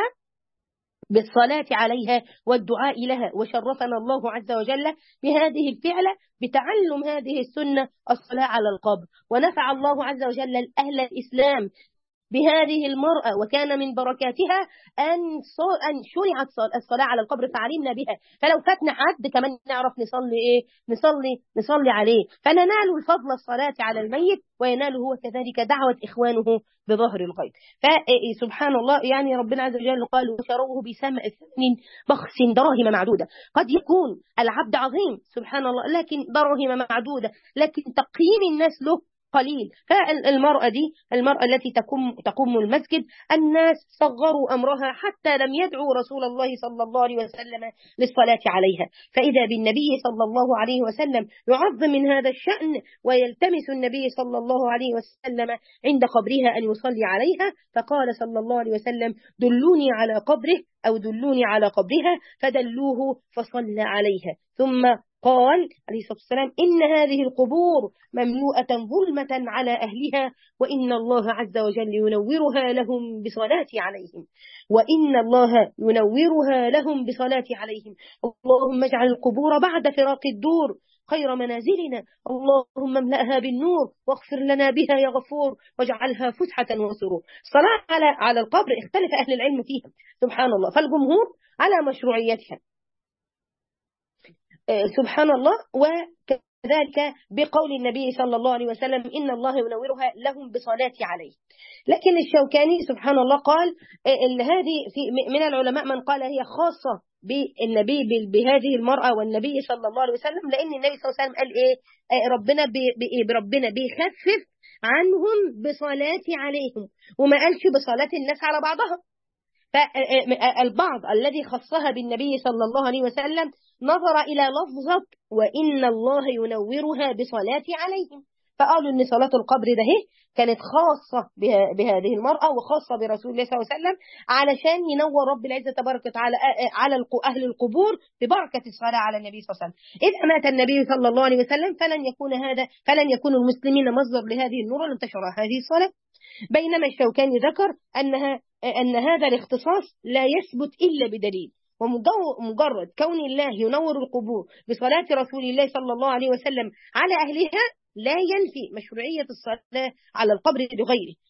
بالصلاة عليها والدعاء لها، وشرفنا الله عز وجل بهذه الفعلة بتعلم هذه السنة الصلاة على القبر. ونفع الله عز وجل أهل الإسلام بهذه المرأة، وكان من بركاتها أن أن شرعت الصلاة على القبر فعلمنا بها، فلو فاتنا حد كمان نعرف نصلي إيه نصلي نصلي عليه، فننال الفضل الصلاة على الميت ويناله هو كذلك دعوة إخوانه بظهر الغيب. فسبحان الله يعني ربنا عز وجل قال وشروه بثمن بخس دراهم معدودة. قد يكون العبد عظيم سبحان الله لكن دراهم معدودة، لكن تقييم الناس له قليل. فالمرأة دي المرأة التي تقوم تقوم المسجد الناس صغروا أمرها حتى لم يدعوا رسول الله صلى الله عليه وسلم للصلاة عليها، فإذا بالنبي صلى الله عليه وسلم يعظم من هذا الشأن ويلتمس النبي صلى الله عليه وسلم عند قبرها أن يصلي عليها، فقال صلى الله عليه وسلم دلوني على قبره أو دلوني على قبرها، فدلوه فصلى عليها. ثم قال عليه الصلاة والسلام إن هذه القبور مملوءة ظلمة على أهلها، وإن الله عز وجل ينورها لهم بصلاة عليهم وإن الله ينورها لهم بصلاة عليهم. اللهم اجعل القبور بعد فراق الدور خير منازلنا، اللهم املأها بالنور واغفر لنا بها يا غفور واجعلها فسحة وسرور. الصلاة على على القبر اختلف أهل العلم فيها سبحان الله، فالجمهور على مشروعيتها سبحان الله، وكذلك بقول النبي صلى الله عليه وسلم إن الله ينورها لهم بصلاة عليه. لكن الشوكاني سبحان الله قال إن هذه في من العلماء من قال هي خاصة بالنبي بهذه المرأة والنبي صلى الله عليه وسلم، لأن النبي صلى الله عليه وسلم قال إيه ربنا بربنا بيخفف عنهم بصلاة عليهم، وما قالش بصلاة الناس على بعضها. فالبعض الذي خصها بالنبي صلى الله عليه وسلم نظر إلى لفظة وإن الله ينورها بصلاة عليهم، فقالوا أن صلاة القبر ده كانت خاصة بهذه المرأة وخاصة برسول الله صلى الله عليه وسلم علشان ينور رب العزة تبارك وتعالى على أهل القبور ببركة الصلاة على النبي صلى الله عليه وسلم. إذا مات النبي صلى الله عليه وسلم فلن يكون هذا فلن يكون المسلمين مصدر لهذه النور ولن تشرع هذه الصلاة. بينما الشوكاني ذكر أنها أن هذا الاختصاص لا يثبت إلا بدليل، ومجرد كون الله ينور القبور بصلاة رسول الله صلى الله عليه وسلم على أهلها لا ينفي مشروعية الصلاة على القبر لغيره.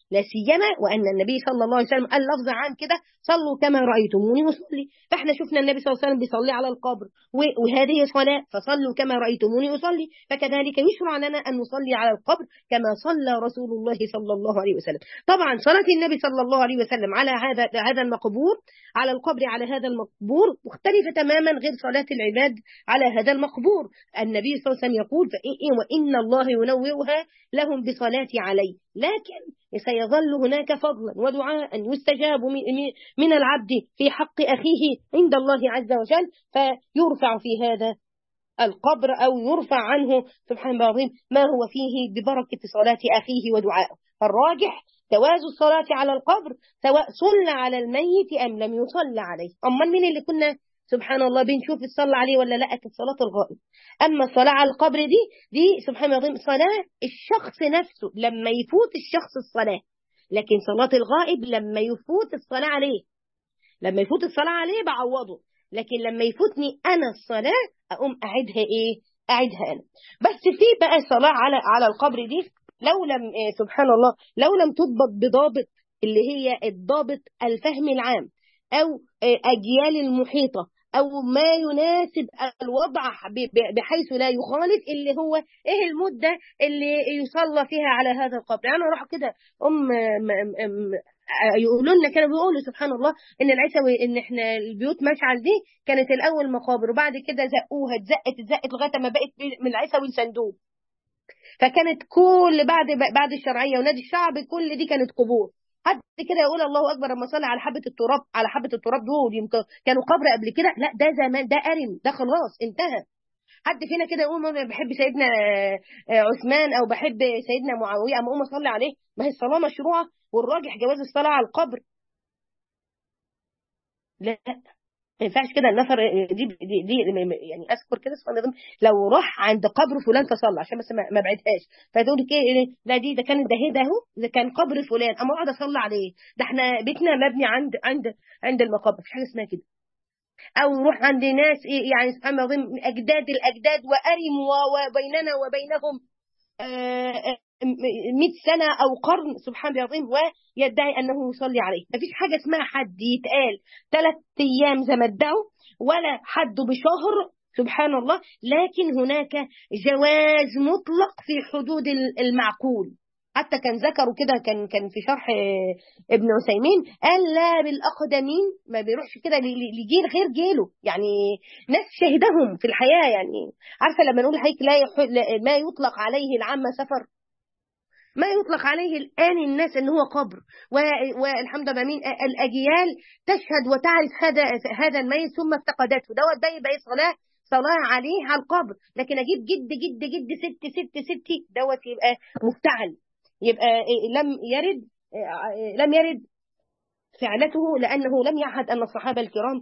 لا سيما وأن النبي صلى الله عليه وسلم قال لفظ عام كده: صلوا كما رأيتموني أصلي. فاحنا شفنا النبي صلى الله عليه وسلم بيصلي على القبر، وهذه صلاة، فصلوا كما رأيتموني أصلي، فكذلك يشرع لنا أن نصلي على القبر كما صلى رسول الله صلى الله عليه وسلم. طبعا صلاة النبي صلى الله عليه وسلم على هذا هذا المقبور، على القبر على هذا المقبور، مختلفة تماما غير صلاة العباد على هذا المقبور. النبي صلى الله عليه وسلم يقول: وإن الله ينوئها لهم بصلاتي عليه، لكن سيظل هناك فضلا ودعاء يستجاب من العبد في حق أخيه عند الله عز وجل، فيرفع في هذا القبر أو يرفع عنه سبحان الله العظيم ما هو فيه ببركة صلاة أخيه ودعائه. فالراجح جواز الصلاة على القبر سواء صلى على الميت أم لم يصلى عليه. أما من اللي كنا سبحان الله بنشوف الصلاة عليه ولا لا؟ كانت صلاة الغائب. أما الصلاة على القبر دي دي سبحان الله العظيم صلاة الشخص نفسه لما يفوت الشخص الصلاة، لكن صلاة الغائب لما يفوت الصلاة عليه، لما يفوت الصلاة عليه بعوضه، لكن لما يفوتني أنا الصلاة أقوم أعيدها إيه؟ أعيدها أنا. بس في بقى صلاة على على القبر دي لو لم إيه سبحان الله لو لم تضبط بضابط اللي هي الضابط الفهم العام أو أجيال المحيطة أو ما يناسب الوضع بحيث لا يخالف اللي هو إيه المدة اللي يصلى فيها على هذا القبر. يعني أنا راح كده أم يقولوا لنا، كانوا بيقولوا سبحان الله ان العسوي ان احنا البيوت مشعل دي كانت الاول مقابر، وبعد كده زقوها اتزقت اتزقت لغايه ما بقت من العسوي صندوق. فكانت كل بعد بعد الشرعيه ونادي الشعب كل دي كانت قبور. حد كده يقول الله اكبر لما صلى على حبه التراب، على حبه التراب دول يمكن كانوا قبر قبل كده؟ لا، ده زمان، ده قرن، ده خلاص انتهى. حد فينا كده يقول انا بحب سيدنا عثمان او بحب سيدنا معاويه اما اقوم اصلي عليه؟ ما هي الصلاه مشروعه والراجح جواز الصلاه على القبر. لا، ما ينفعش كده. النفر دي, دي, دي يعني اذكر كده سبحان الله لو راح عند قبر فلان فصلى عشان بس ما بعدهاش، فتقول ايه؟ لا دي ده كان ده ده اهو ده كان قبر فلان اما اقعد اصلي عليه، ده احنا بيتنا مبني عند عند عند المقابر، مفيش حاجه اسمها كده. او روح عند ناس يعني سبحان الله اجداد الاجداد وارموا وبيننا وبينهم مئة سنة أو قرن سبحان الله العظيم ويدعي أنه يصلي عليه. ما فيش حاجة اسمها حد يتقال ثلاث أيام زي ما ادعوا ولا حد بشهر سبحان الله، لكن هناك جواز مطلق في حدود المعقول. حتى كان ذكروا كده، كان كان في شرح ابن عثيمين قال لا بالأقدمين، ما بيروحش كده لجيل غير جيله، يعني ناس شهدهم في الحياة. يعني عارفة لما نقول هيك لا ما يطلق عليه العامة سفر، ما يطلق عليه الآن الناس أنه هو قبر، والحمد لله مين الأجيال تشهد وتعرف هذا هذا الميت ثم افتقدته دوت، ده يبقى صلاة صلاة عليه على القبر. لكن أجيب جد جد جد ست ست ستي دوت يبقى مفتعل، يبقى لم يرد لم يرد فعلته، لأنه لم يعهد أن الصحابة الكرام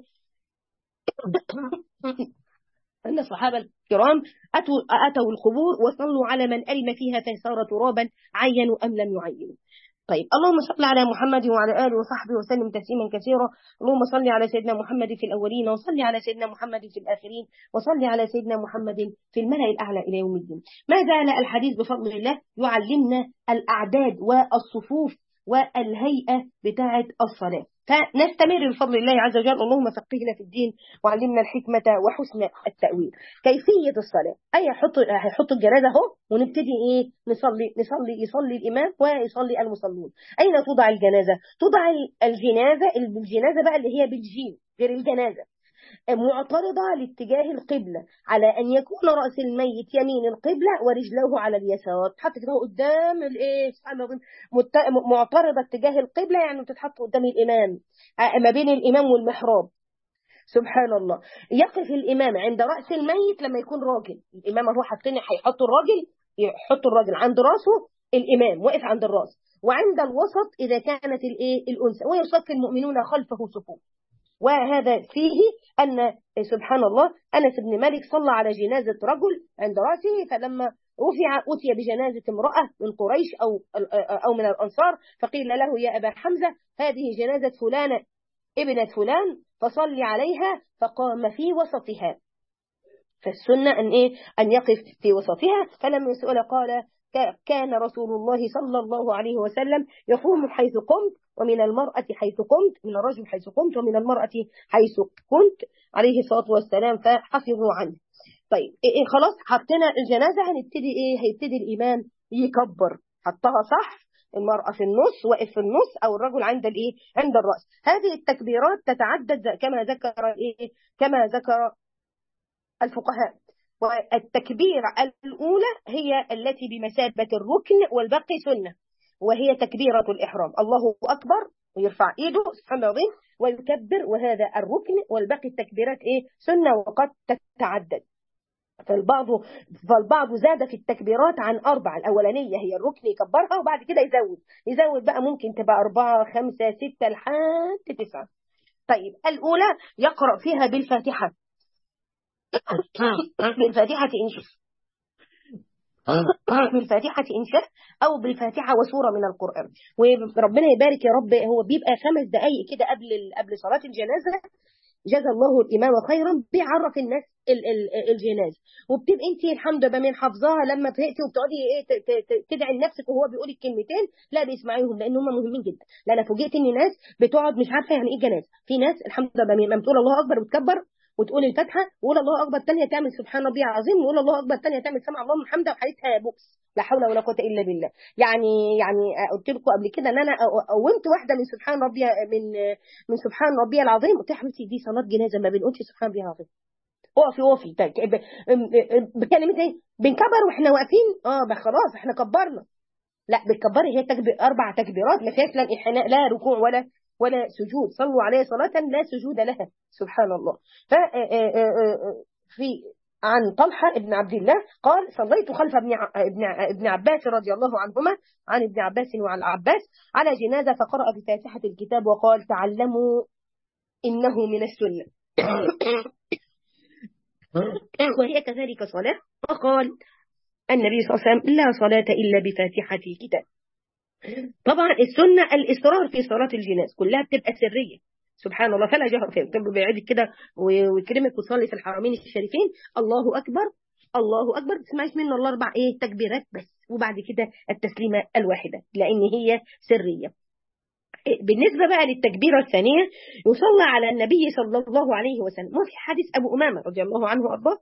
أن الصحابة الكرام أتوا, أتوا القبور وصلوا على من ألم فيها فصار ترابا عينوا أم لم يعينوا. طيب، اللهم صل على محمد وعلى آله وصحبه وسلم تسليما كثيرا. اللهم صل على سيدنا محمد في الأولين، وصل على سيدنا محمد في الآخرين، وصل على سيدنا محمد في الملأ الأعلى إلى يوم الدين. ما زال الحديث بفضل الله يعلمنا الأعداد والصفوف والهيئة بتاعة الصلاة، فنستمر بفضل الله عز وجل. اللهم فقهنا في الدين وعلمنا الحكمة وحسن التأويل. كيفية الصلاة، أي حط هيحط الجنازة اهو ونبتدي إيه نصلي نصلي يصلي الإمام ويصلي المصلون. أين توضع الجنازة؟ توضع الجنازة الجنازة بقى اللي هي بالجيم غير الجنازة معترضة لاتجاه القبلة، على أن يكون رأس الميت يمين القبلة ورجله على اليسار، تحط كده قدام الايه سبحان الله معترضة اتجاه القبلة، يعني بتتحط قدام الإمام ما بين الإمام والمحراب. سبحان الله، يقف الإمام عند رأس الميت لما يكون راجل، الإمام هو حاطين هيحط الراجل يحط الراجل عند رأسه، الإمام واقف عند الرأس، وعند الوسط إذا كانت الايه الأنثى، ويصف المؤمنون خلفه صفوف. وهذا فيه أن سبحان الله أنس بن مالك صلى على جنازة رجل عند رأسه، فلما رفع أتي بجنازة امرأة من قريش أو أو من الأنصار، فقيل له يا أبا حمزة هذه جنازة فلانة ابنة فلان فصلي عليها، فقام في وسطها. فالسنة أن إيه أن يقف في وسطها، فلم يسأل قال كان رسول الله صلى الله عليه وسلم يصوم حيث قمت، ومن المرأة حيث قمت، من الرجل حيث قمت، ومن المرأة حيث كنت عليه الصلاة والسلام، فحفظوا عنه. طيب إيه خلاص حطينا الجنازة، هنبتدي ايه؟ هيبتدي الإمام يكبر، حطها صح، المرأة في النص، واقف في النص، او الرجل عند الايه؟ عند الرأس. هذه التكبيرات تتعدد كما ذكر ايه؟ كما ذكر الفقهاء. والتكبيرة الأولى هي التي بمثابة الركن والباقي سنة، وهي تكبيرة الإحرام، الله أكبر، ويرفع إيده سبحان الله العظيم ويكبر، وهذا الركن، والباقي التكبيرات إيه؟ سنة وقد تتعدد. فالبعض فالبعض زاد في التكبيرات عن أربعة. الأولانية هي الركن يكبرها، وبعد كده يزود يزود بقى، ممكن تبقى أربعة خمسة ستة لحد تسعة. طيب الأولى يقرأ فيها بالفاتحة بالفاتحة إن شاء بالفاتحة إن شاء أو بالفاتحة وسورة من القرآن. وربنا يبارك يا رب، هو بيبقى خمس دقايق كده قبل قبل صلاة الجنازة، جزا الله الإمام خيرا، بيعرف الناس ال ال الجنازة، وبتبقى انت الحمد لله من حافظاها، لما تهقتي وبتقعدي ايه تدعي لنفسك وهو بيقول الكلمتين لا بيسمعيهم، لان هم مهمين جدا. لا انا فوجئت ان ناس بتقعد مش عارفه يعني ايه جنازه. في ناس الحمد لله لما بتقول الله اكبر وتكبر وتقول الفاتحه وقول الله اكبر، الثانيه تعمل سبحان ربي العظيم، وقول الله اكبر، الثانيه تعمل سمع الله من حمده، وحالتها بؤس، لا حول ولا قوه الا بالله. يعني يعني قلت لكم قبل كده ان انا قومت واحده من سبحان ربي من من سبحان ربي العظيم، قلت لها حبيبتي دي صلاه جنازه، ما بنقولش سبحان ربي العظيم، اقفي اقفي بكلمه ايه؟ بنكبر واحنا واقفين، اه خلاص احنا كبرنا. لا بتكبري، هي تكبير اربع تكبيرات ما فيهاش لا انحناء لا ركوع ولا ولا سجود، صلوا عليه صلاه لا سجود لها، سبحان الله. ف في عن طلحه ابن عبد الله قال صليت خلف ابن ابن ابن عباس رضي الله عنهما، عن ابن عباس وعن العباس، على جنازه فقرأ بفاتحه الكتاب وقال تعلموا انه من السنه وهي كذلك صلاة. وقال النبي صلى الله عليه وسلم لا صلاة إلا بفاتحة الكتاب. طبعا السنة الإصرار في صلاة الجناز كلها بتبقى سرية، سبحان الله، فلا جهر فيها، بتبقى بيعيدك كده ويكرمك وتصلي في الحرمين الشريفين الله أكبر الله أكبر، تسمعيش منه الله أربع إيه تكبيرات بس، وبعد كده التسليمة الواحدة لأن هي سرية. بالنسبة بقى للتكبيرة الثانية يصلى على النبي صلى الله عليه وسلم. وفي حديث أبو أمامة رضي الله عنه وأرضاه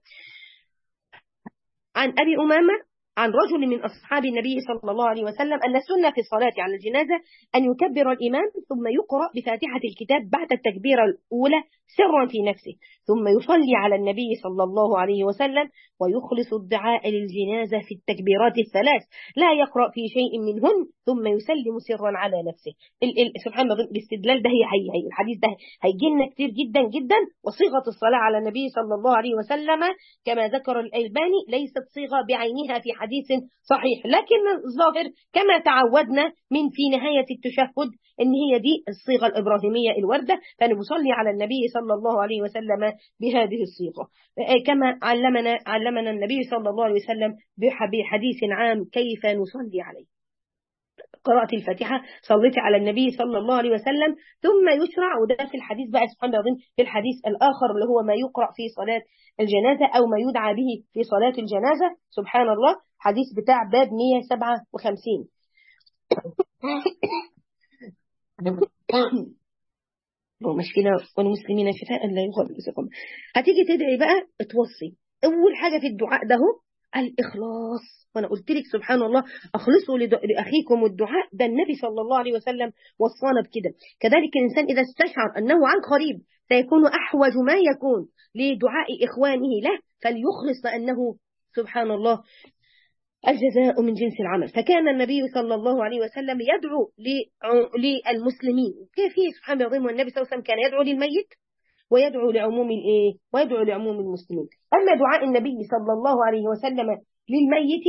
عن أبي أمامة عن رجل من أصحاب النبي صلى الله عليه وسلم أن السنة في الصلاة على الجنازة أن يكبر الإمام ثم يقرأ بفاتحة الكتاب بعد التكبيرة الأولى سرا في نفسه، ثم يصلي على النبي صلى الله عليه وسلم ويخلص الدعاء للجنازة في التكبيرات الثلاث، لا يقرأ في شيء منهن، ثم يسلم سرا على نفسه. ال ال سبحان الله، الاستدلال ده هي هي هي الحديث ده هيجي لنا كتير جدا جدا. وصيغة الصلاة على النبي صلى الله عليه وسلم كما ذكر الألباني ليست صيغة بعينها في حديث صحيح، لكن الظاهر كما تعودنا من في نهاية التشهد ان هي دي الصيغة الإبراهيمية الوردة، فنصلي على النبي صلى الله عليه وسلم بهذه الصيغة كما علمنا علمنا النبي صلى الله عليه وسلم بحديث عام كيف نصلي عليه. قراءة الفاتحة صليت على النبي صلى الله عليه وسلم ثم يشرع، وده في الحديث بقى سبحان الله في الحديث الآخر اللي هو ما يقرأ في صلاة الجنازة أو ما يدعى به في صلاة الجنازة، سبحان الله، حديث بتاع باب مئة وسبعة وخمسين. مشكلة والمسلمين شفاء لا يغادر سقما. هتيجي تدعي بقى توصي أول حاجة في الدعاء ده الإخلاص، وأنا قلت لك سبحان الله أخلصوا لأخيكم الدعاء، ده النبي صلى الله عليه وسلم وصانا بكده. كذلك الإنسان إذا استشعر أنه عن قريب سيكون أحوج ما يكون لدعاء إخوانه له فليخلص، لأنه سبحان الله الجزاء من جنس العمل. فكان النبي صلى الله عليه وسلم يدعو للمسلمين كيف سبحان الله، والنبي صلى الله عليه وسلم كان يدعو للميت ويدعو لعموم الايه ويدعو لعموم المسلمين. اما دعاء النبي صلى الله عليه وسلم للميت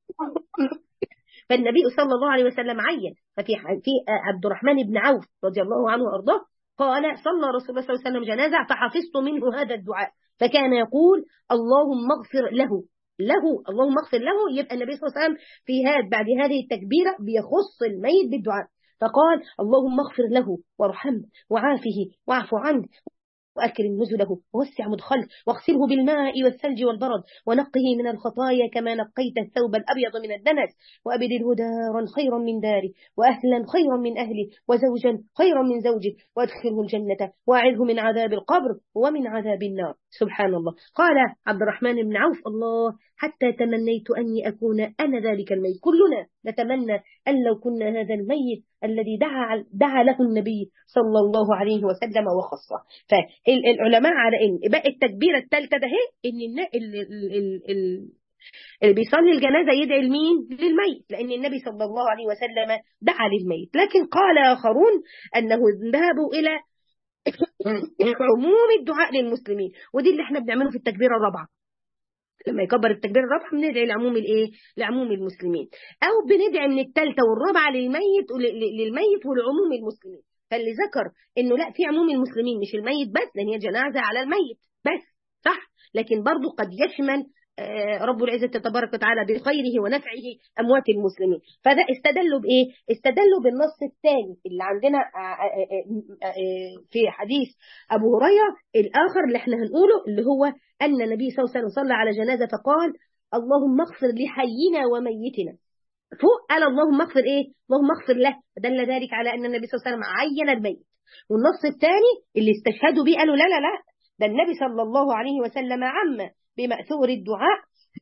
فالنبي صلى الله عليه وسلم عين، ففي في عبد الرحمن بن عوف رضي الله عنه وارضاه قال صلى رسول الله صلى الله عليه وسلم جنازه فحفظت منه هذا الدعاء، فكان يقول اللهم اغفر له له اللهم اغفر له. يبقى النبي صلى الله عليه وسلم في هذا بعد هذه التكبيره بيخص الميت بالدعاء، فقال اللهم اغفر له وارحمه وعافه واعف عنه وأكرم نزله ووسع مدخله واغسله بالماء والثلج والبرد ونقه من الخطايا كما نقيت الثوب الأبيض من الدنس وأبدله دارا خيرا من داري وأهلا خيرا من أهلي وزوجا خيرا من زوجي وأدخله الجنة وأعذه من عذاب القبر ومن عذاب النار. سبحان الله. قال عبد الرحمن بن عوف: الله حتى تمنيت أني أكون أنا ذلك الميت. كلنا نتمنى أن لو كنا هذا الميت الذي دعا, دعا له النبي صلى الله عليه وسلم وخصه. فالعلماء على إن بقى التكبيرة الثالثة ده إن اللي بيصلي الجنازة يدعي لمين؟ للميت، لأن النبي صلى الله عليه وسلم دعا للميت. لكن قال آخرون أنه ذهبوا إلى عموم الدعاء للمسلمين، ودي اللي احنا بنعمله في التكبيرة الرابعة. لما يكبر التكبير الرابعة بندعي لعموم الايه؟ لعموم المسلمين، او بندعي من الثالثة والرابعة للميت للميت ولعموم المسلمين. فاللي ذكر انه لا، في عموم المسلمين مش الميت بس، لان هي جنازة على الميت بس، صح، لكن برضو قد يشمل رب العزة تبارك وتعالى بخيره ونفعه أموات المسلمين. فده استدلوا بإيه؟ استدلوا بالنص الثاني اللي عندنا في حديث أبو هريرة الآخر اللي احنا هنقوله، اللي هو أن النبي صلى الله عليه وسلم صلى على جنازة فقال: اللهم اغفر لحينا وميتنا. فوق قال اللهم اغفر إيه؟ اللهم اغفر له، دل ذلك على أن النبي صلى الله عليه وسلم عين الميت. والنص الثاني اللي استشهدوا به قالوا لا لا لا، ده النبي صلى الله عليه وسلم عم بمأثور الدعاء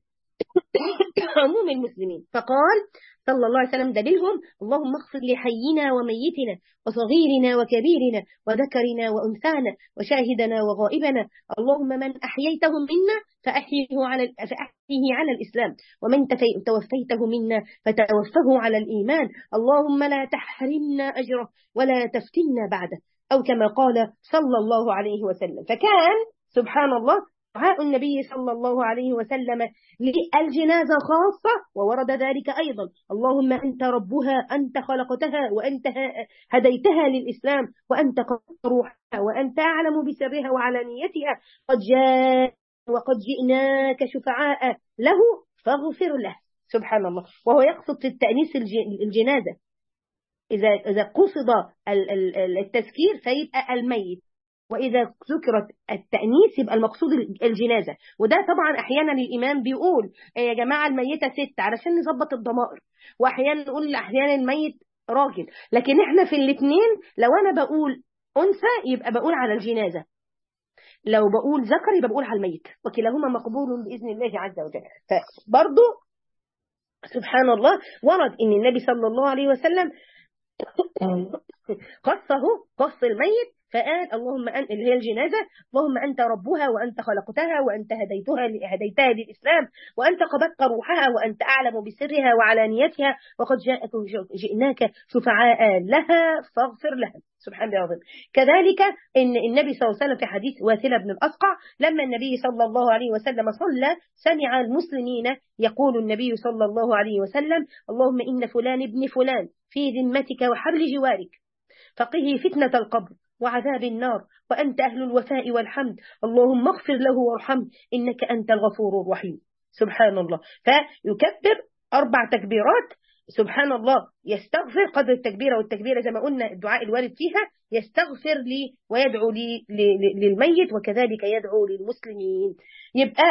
عموم المسلمين، فقال صلى الله عليه وسلم دليلهم: اللهم اغفر لحينا وميتنا وصغيرنا وكبيرنا وذكرنا وأنثانا وشاهدنا وغائبنا، اللهم من أحييته منا فأحيه على فأحيه على الإسلام، ومن توفيته منا فتوفه على الإيمان، اللهم لا تحرمنا أجره ولا تفتنا بعده، أو كما قال صلى الله عليه وسلم. فكان سبحان الله دعاء النبي صلى الله عليه وسلم للجنازة خاصة، وورد ذلك أيضا: اللهم أنت ربها، أنت خلقتها وأنت هديتها للإسلام وأنت قبضت روحها وأنت أعلم بسرها وعلانيتها، قد جاء وقد جئناك شفعاء له فاغفر له. سبحان الله. وهو يقصد التأنيس الجنازة، إذا إذا قصد التذكير فيبقى الميت، وإذا ذكرت التأنيث يبقى المقصود الجنازة. وده طبعا أحيانا الإمام بيقول يا جماعة الميتة ست علشان نظبط الضمائر، وأحيانا نقول أحيانا الميت راجل، لكن إحنا في الاثنين لو أنا بقول أنثى يبقى بقول على الجنازة، لو بقول ذكر يبقى بقول على الميت، وكلاهما مقبول بإذن الله عز وجل. فبرضو سبحان الله ورد إن النبي صلى الله عليه وسلم قصه قص الميت، فقال اللهم أنت اللي هي الجنازة: اللهم أنت ربها وأنت خلقتها وأنت هديتها هديتها للإسلام وأنت قبضت روحها وأنت أعلم بسرها وعلانيتها، وقد جاءك جئناك شفعاء لها فاغفر لها. سبحان الله العظيم. كذلك إن النبي صلى الله عليه وسلم في حديث واثلة بن الأسقع لما النبي صلى الله عليه وسلم صلى سمع المسلمين يقول النبي صلى الله عليه وسلم: اللهم إن فلان ابن فلان في ذمتك وحبل جوارك، فقه فتنة القبر وعذاب النار، وأنت أهل الوفاء والحمد، اللهم اغفر له وارحمه إنك أنت الغفور الرحيم. سبحان الله. فيكبر أربع تكبيرات، سبحان الله، يستغفر قدر التكبيرة، والتكبيرة زي ما قلنا الدعاء الوارد فيها يستغفر لي ويدعو لي للميت، وكذلك يدعو للمسلمين. يبقى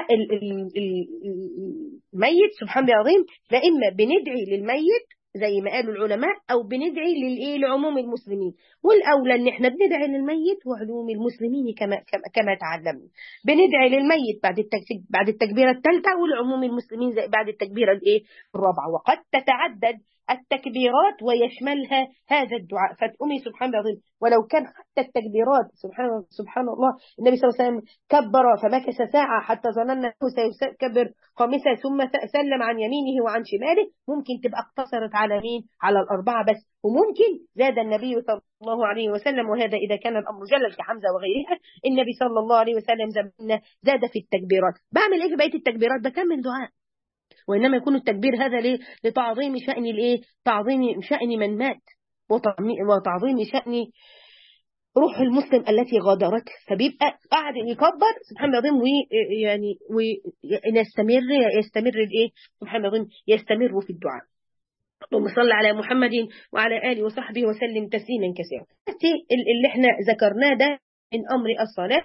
الميت سبحان الله العظيم لا إما بندعي للميت زي ما قالوا العلماء، أو بندعي للإيه لعموم المسلمين، والأولى إن إحنا بندعي للميت وعلوم المسلمين كما كما, كما تعلمنا. بندعي للميت بعد التكبير بعد التكبيرة الثالثة، والعموم المسلمين زي بعد التكبيرة الإيه الرابعة، وقد تتعدد التكبيرات ويشملها هذا الدعاء. فتقومي سبحان الله العظيم ولو كان حتى التكبيرات سبحان سبحان الله النبي صلى الله عليه وسلم كبر فمكث ساعة حتى ظننا أنه سيكبر خامسة ثم سلم عن يمينه وعن شماله، ممكن تبقى اقتصرت على مين؟ على الأربعة بس، وممكن زاد النبي صلى الله عليه وسلم، وهذا إذا كان الأمر جلل كحمزة وغيرها. النبي صلى الله عليه وسلم زمنا زاد في التكبيرات. بعمل إيه في بقية التكبيرات؟ بكمل دعاء، وإنما يكون التكبير هذا ليه؟ لتعظيم شأن الإيه؟ تعظيم شأن من مات، وتعظيم شأن روح المسلم التي غادرته. فبيبقى قاعد يكبر سبحان الله العظيم، ويعني ويستمر يستمر الإيه؟ سبحان الله العظيم يستمر في الدعاء. اللهم صل على محمد وعلى آله وصحبه وسلم تسليما كثيرا. اللي احنا ذكرناه ده من أمر الصلاة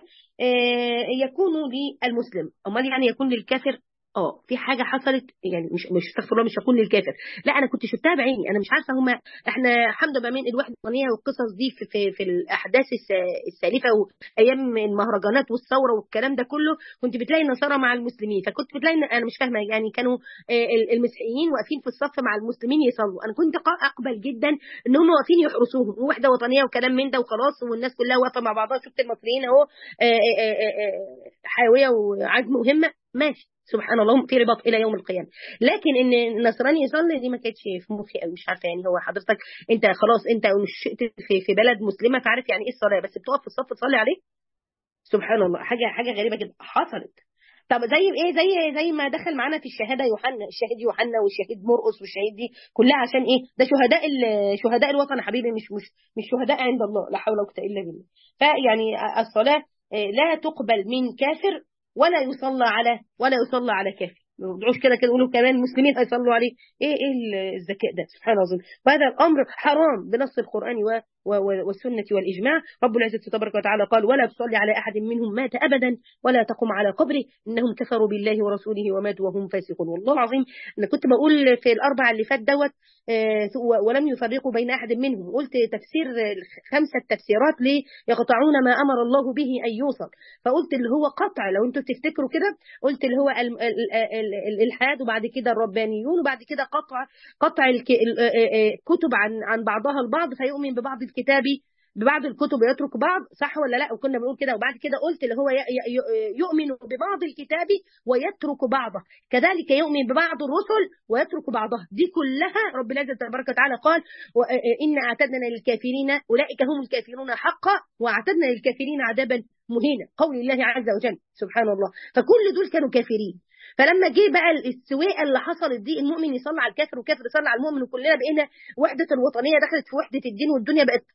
آه، يكون للمسلم. أمال يعني يكون للكافر؟ اه في حاجه حصلت، يعني مش مش استغفر الله، مش هكون للكافر، لا انا كنت شفتها بعيني، انا مش عارفه هما، احنا الحمد لله من الوحده الوطنيه والقصص دي في في, في الاحداث الس- السالفه وايام المهرجانات والثوره والكلام ده كله، كنت بتلاقي النصارى مع المسلمين، فكنت بتلاقي إن- انا مش فاهمه يعني كانوا آه، ال- المسيحيين واقفين في الصف مع المسلمين يصلوا، انا كنت قا- اقبل جدا ان هم واقفين يحرسوهم ووحده وطنيه وكلام من ده وخلاص، والناس كلها واقفه مع بعضها، شفت المصريين اهو آه، آه، آه، آه، حيويه وعزم مهمه، ماشي سبحان الله في رباط الى يوم القيامه. لكن ان النصراني يصلي دي ما كانتش في مخي قوي، مش عارفه يعني هو حضرتك انت خلاص انت مش في في بلد مسلمه فعارف يعني ايه الصلاه، بس بتقف في الصف تصلي عليه؟ سبحان الله، حاجه حاجه غريبه جدا حصلت. طب زي ايه؟ زي زي ما دخل معانا في الشهاده يوحنا، الشهيد يوحنا والشهيد مرقس والشهيد دي كلها عشان ايه؟ ده شهداء ال- شهداء الوطن يا حبيبي، مش مش مش شهداء عند الله، لا حول ولا قوه الا بالله. فيعني الصلاه آه، لا تقبل من كافر، ولا يصلى على ولا يصلى على كافر، ما يرجعوش كده كده يقولوا كمان المسلمين هيصلوا عليه، ايه ايه الذكاء ده؟ سبحان الله العظيم. وهذا الامر حرام بنص القران و و- و- والسنه والاجماع. رب العزه تبارك وتعالى قال: ولا تصلي على احد منهم مات ابدا ولا تقم على قبره انهم كفروا بالله ورسوله وماتوا وهم فاسقون. والله العظيم انا كنت بقول في الاربع اللي فات دوت آه، و- ولم يفرقوا بين احد منهم، قلت تفسير خمسه تفسيرات ليه يقطعون ما امر الله به ان يوصل، فقلت اللي هو قطع، لو انتوا تفتكروا كده، قلت اللي هو ال- ال- ال- الالحاد، وبعد كده الربانيون، وبعد كده قطع قطع الك- ال- آه، آه، آه، كتب عن عن بعضها البعض، فيؤمن ببعض الكتاب ببعض الكتب ويترك بعض، صح ولا لا؟ وكنا بنقول كده، وبعد كده قلت اللي هو ي- ي- يؤمن ببعض الكتاب ويترك بعضه، كذلك يؤمن ببعض الرسل ويترك بعضها، دي كلها رب العزة تبارك وتعالى قال: وإن أعتدنا للكافرين، أولئك هم الكافرون حقا وأعتدنا للكافرين عذابا مهينا، قول الله عز وجل سبحان الله. فكل دول كانوا كافرين. فلما جه بقى السواقه اللي حصلت دي، المؤمن يصلي على الكافر والكافر يصلي على المؤمن، وكلنا بقينا وحده الوطنيه دخلت في وحده الدين، والدنيا بقت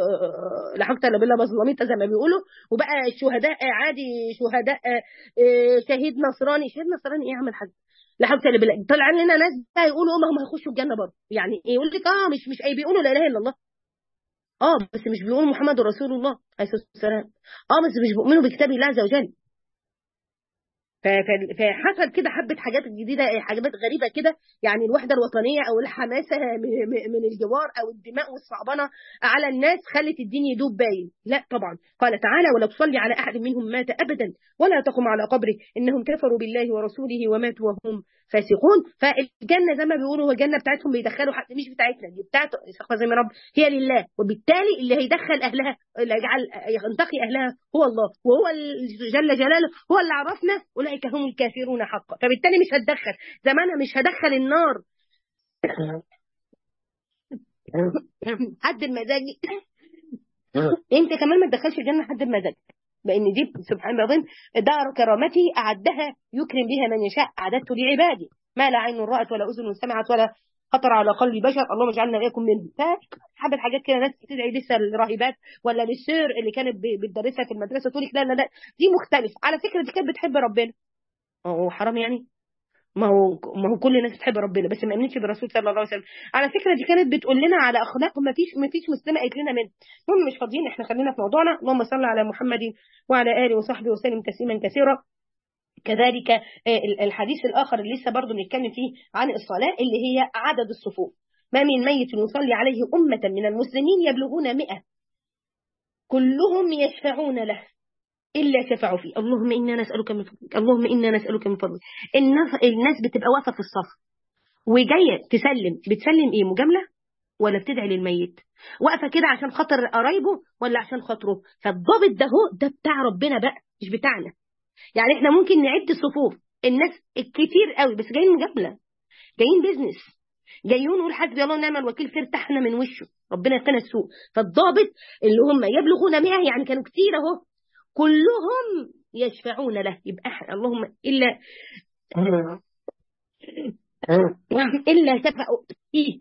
آه، لا حول ولا بالله مظلمتها زي ما بيقولوا، وبقى الشهداء عادي، شهداء آه، آه، شهيد نصراني، شهيد نصراني ايه يا عم الحاج؟ لا حول ولا بالله. طلع لنا ناس بقى يقولوا هم هم هيخشوا الجنه برضه، يعني ايه؟ يقول لك اه مش مش اي بيقولوا لا اله الا الله، اه بس مش بيقولوا محمد رسول الله عليه الصلاه والسلام، اه بس مش بيؤمنوا بكتاب الله عز وجل. ف- ف- فحصل كده حبة حاجات جديدة، حاجات غريبة كده، يعني الوحدة الوطنية أو الحماسة م- م- من الجوار أو الدماء والصعبنة على الناس خلت الدين يدوب باين، لا طبعا. قال تعالى: ولا تصلي على أحد منهم مات أبدا ولا تقم على قبره إنهم كفروا بالله ورسوله وماتوا وهم فاسقون. فالجنة زي ما بيقولوا هو الجنة بتاعتهم بيدخلوا حق، مش بتاعتنا دي بتاعته زي ما رب، هي لله، وبالتالي اللي هيدخل أهلها اللي يجعل ينتقي أهلها هو الله، وهو ال- جل جلاله هو اللي عرفنا أولئك هم الكافرون حقا، فبالتالي مش هتدخل زي ما أنا مش هدخل النار حد بمزاجي، أنت كمان ما تدخلش الجنة حد بمزاجك، لأن دي سبحان الله العظيم دار كرامتي أعدها يكرم بها من يشاء، أعددت لعبادي ما لا عين رأت ولا أذن سمعت ولا خطر على قلب بشر، اللهم اجعلنا واياكم منهم. فحبت حاجات كده ناس بتدعي لسه الراهبات ولا للسير اللي كانت ب- بتدرسها في المدرسه، تقول لك لا لا لا دي مختلفه، على فكره دي كانت بتحب ربنا، هو حرام يعني؟ ما هو ما هو كل الناس بتحب ربنا بس ما امنتش بالرسول صلى الله عليه وسلم. على فكره دي كانت بتقول لنا على اخلاق ما فيش ما فيش مسلمه قالت لنا منها. المهم مش فاضيين، احنا خلينا في موضوعنا. اللهم صل على محمد وعلى اله وصحبه وسلم تسليما كثيرا. كذلك آه، الحديث الآخر اللي لسه برضه بنتكلم فيه عن الصلاة اللي هي عدد الصفوف. ما من ميت يصلي عليه أمة من المسلمين يبلغون مئة كلهم يشفعون له إلا شفعوا فيه، اللهم إنا نسألك من فضلك، اللهم إنا نسألك من فضلك. الناس الناس بتبقى واقفة في الصف وجاية تسلم، بتسلم إيه؟ مجاملة ولا بتدعي للميت؟ واقفة كده عشان خاطر قرايبه ولا عشان خاطره؟ فالضابط ده هو ده بتاع ربنا بقى مش بتاعنا. يعني احنا ممكن نعد الصفوف الناس كتير قوي بس جايين مجامله، جايين بيزنس، جايين نقول حسبي الله ونعم الوكيل، فارتحنا من وشه ربنا يقينا السوء. فالضابط اللي هم يبلغون مئة يعني كانوا كتير اهو كلهم يشفعون له، يبقى احنا اللهم الا الا شفعوا فيه.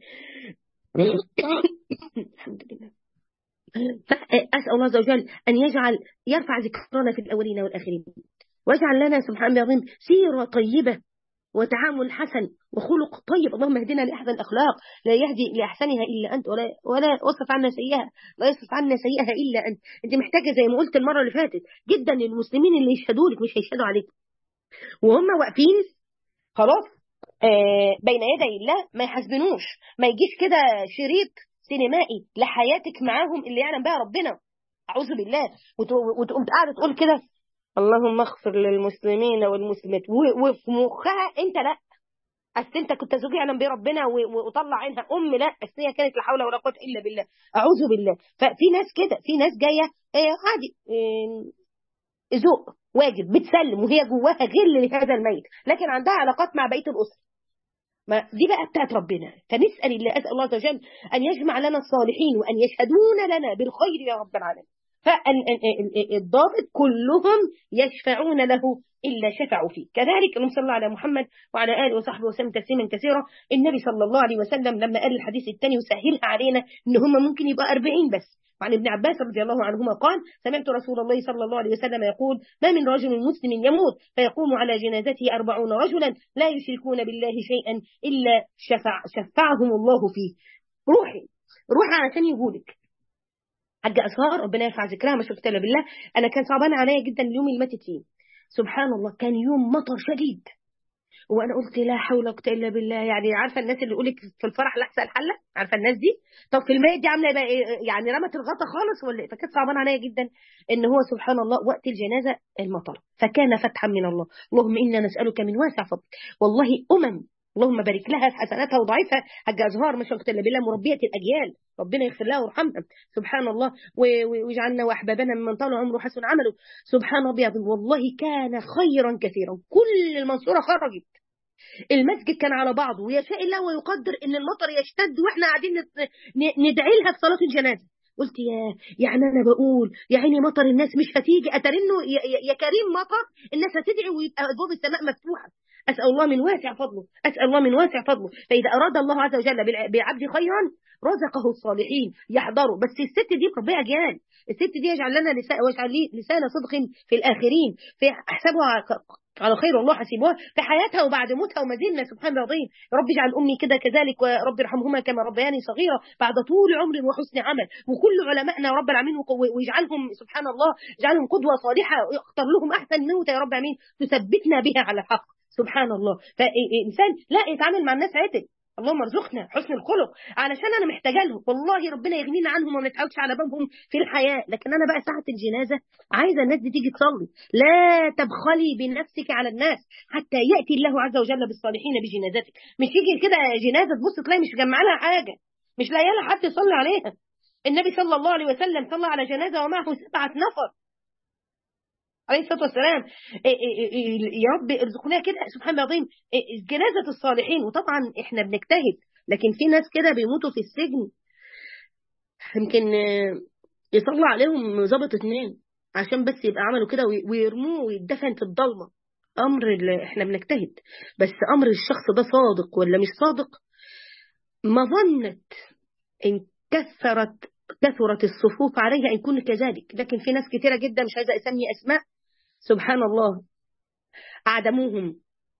الحمد لله. فاسال الله عز وجل ان يجعل يرفع ذكرنا في الاولين والاخرين، واجعل لنا سبحان الله العظيم سيره طيبه وتعامل حسن وخلق طيب. اللهم اهدنا لأحسن الأخلاق، لا يهدي لأحسنها إلا أنت، ولا ولا وصف عنا سيئها، لا يصف عنا سيئها إلا أنت. أنت محتاجة زي ما قلت المرة اللي فاتت جدا المسلمين اللي يشهدوا لك، مش هيشهدوا عليك وهم واقفين خلاص آه بين يدي الله، ما يحاسبنوش، ما يجيش كده شريط سينمائي لحياتك معاهم اللي يعلم بها ربنا، أعوذ بالله، وتقوم قاعدة تقول كده اللهم اغفر للمسلمين والمسلمات، وفي مخها انت لا، اصل انت كنت زوجي يعلم بيه ربنا وطلع عينها ام، لا اصل هي كانت لا حول ولا قوه الا بالله، اعوذ بالله. ففي ناس كده، في ناس جايه آه عادي آه ذوق واجب بتسلم وهي جواها غل لهذا الميت، لكن عندها علاقات مع بقيه الاسره، ما دي بقى بتاعت ربنا. فنسال الله، اسال الله عز وجل ان يجمع لنا الصالحين وان يشهدون لنا بالخير يا رب العالمين. فالضابط كلهم يشفعون له إلا شفعوا فيه. كذلك اللهم صل على محمد وعلى آله وصحبه وسلم تسليما كثيرا. النبي صلى الله عليه وسلم لما قال الحديث الثاني وسهلها علينا إن هم ممكن يبقى أربعين بس، وعن ابن عباس رضي الله عنهما قال سمعت رسول الله صلى الله عليه وسلم يقول ما من رجل مسلم يموت فيقوم على جنازته أربعون رجلا لا يشركون بالله شيئا إلا شفع شفعهم الله فيه. روحي روحي علشان يقولك حاجة أسهار ربنا يرفع ذكرها، ما شفت إلا بالله. أنا كان صعبان عليا جدا اليوم اللي ماتت فيه، سبحان الله كان يوم مطر شديد، وأنا قلت لا حول ولا قوة إلا بالله. يعني عارفة الناس اللي يقولك في الفرح لحسة الحلة، عارفة الناس دي؟ طب في الميت دي عاملة بقى إيه؟ يعني رمت الغطا خالص ولا إيه؟ فكانت صعبان عليا جدا إن هو سبحان الله وقت الجنازة المطر، فكان فتحا من الله. اللهم إنا نسألك من واسع فضلك، والله أمم اللهم بارك لها في حسناتها وضعيفها. حاجة أزهار ما شاء الله بالله مربية الأجيال، ربنا يغفر لها ويرحمها سبحان الله، ويجعلنا وأحبابنا ممن طال عمره حسن عمله. سبحان ربي والله كان خيرا كثيرا. كل المنصورة خرجت، المسجد كان على بعضه، ويشاء الله ويقدر ان المطر يشتد واحنا قاعدين ندعي لها في صلاة الجنازة. قلت يا يعني انا بقول يا عيني مطر الناس مش هتيجي، اترنه يا, يا كريم مطر الناس هتدعي ويبقى ابواب السماء مفتوحه. اسال الله من واسع فضله، اسال الله من واسع فضله. فاذا اراد الله عز وجل بعبد خيرا رزقه الصالحين يحضروا. بس الست دي مربيه اجيال، الست دي يجعل لنا لسان ويجعل لي لسان صدق في الاخرين، في احسبها على خير والله حسيبوها في حياتها وبعد موتها وما زلنا سبحان العظيم. رب اجعل امي كده كذلك، ورب ارحمهما كما ربياني صغيره، بعد طول عمر وحسن عمل. وكل علمائنا رب العالمين واجعلهم سبحان الله اجعلهم قدوه صالحه، واختار لهم احسن موتى يا رب العالمين تثبتنا بها على الحق سبحان الله. فالانسان لا يتعامل مع الناس عدل، اللهم ارزقنا حسن الخلق علشان انا محتاجه لهم، والله ربنا يغنينا عنهم وما نتعودش على بابهم في الحياه. لكن انا بقى ساعه الجنازه عايزه الناس دي تيجي تصلي. لا تبخلي بنفسك على الناس حتى ياتي الله عز وجل بالصالحين بجنازتك. مش يجي كده جنازه تبص تلاقي مش مجمع لها حاجه، مش لاقيه لها حد يصلي عليها. النبي صلى الله عليه وسلم صلى على جنازه ومعه سبعه نفر عليه الصلاه والسلام. يا رب ارزقنا كده سبحان الله العظيم جنازه الصالحين. وطبعا احنا بنجتهد، لكن في ناس كده بيموتوا في السجن يمكن يصلى عليهم ضابط اتنين عشان بس يبقى عملوا كده ويرموه ويدفن في الضلمه. امر اللي احنا بنجتهد، بس امر الشخص ده صادق ولا مش صادق. مظنه ان كثرت كثرت الصفوف عليها ان كن كذلك، لكن في ناس كثيره جدا مش عايزه اسمي اسماء سبحان الله أعدموهم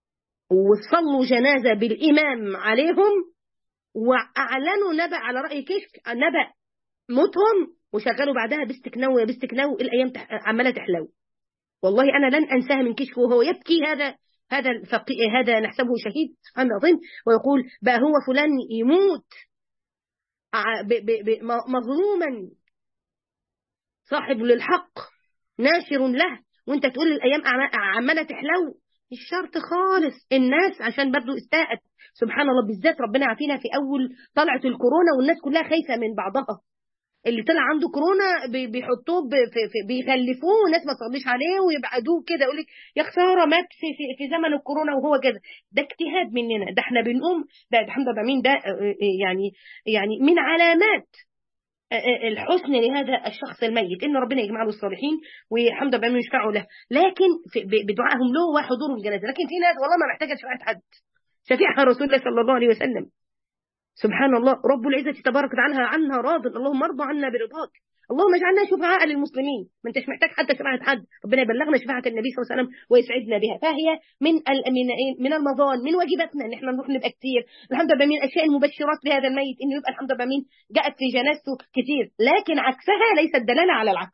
وصلوا جنازة بالإمام عليهم، وأعلنوا نبأ على رأي كشك نبأ موتهم، وشغلوا بعدها بستكنو يا بستكنو الأيام تح... عمالة تحلو. والله أنا لن أنساها من كشك وهو يبكي، هذا هذا الفقيه هذا نحسبه شهيد سبحان الله العظيم، ويقول بقى هو فلان يموت ب... ب... ب... مظلوما صاحب للحق ناشر له، وانت تقول الايام عماله تحلو. مش شرط خالص. الناس عشان برضو استاءت سبحان الله، بالذات ربنا عافينا في اول طلعه الكورونا والناس كلها خايفه من بعضها. اللي طلع عنده كورونا بيحطوه بيخلفوه والناس ما تصليش عليه ويبعدوه كده، يقول لك يا خساره مات في, في في زمن الكورونا وهو كده. ده اجتهاد مننا، ده احنا بنقوم ده الحمد لله مين ده يعني يعني من علامات الحسن لهذا الشخص الميت ان ربنا يجمع له الصالحين والحمد لله يشفعوا له، لكن بدعائهم له وحضورهم الجنازه. لكن في ناس والله ما محتاجه شفاعه حد، شفيعها رسول الله صلى الله عليه وسلم سبحان الله. رب العزه تبارك وتعالى عنها راض، اللهم ارضى عنا برضاك، اللهم اجعلنا شفعاء للمسلمين، ما انتش محتاج حتى شفاعة حد، ربنا يبلغنا شفاعة النبي صلى الله عليه وسلم ويسعدنا بها. فهي من من من المظان، من واجباتنا ان احنا نروح نبقى كتير. الحمد لله من الاشياء المبشرات لهذا الميت ان يبقى الحمد لله مين جاءت في جنازته كتير، لكن عكسها ليس الدلاله على العكس.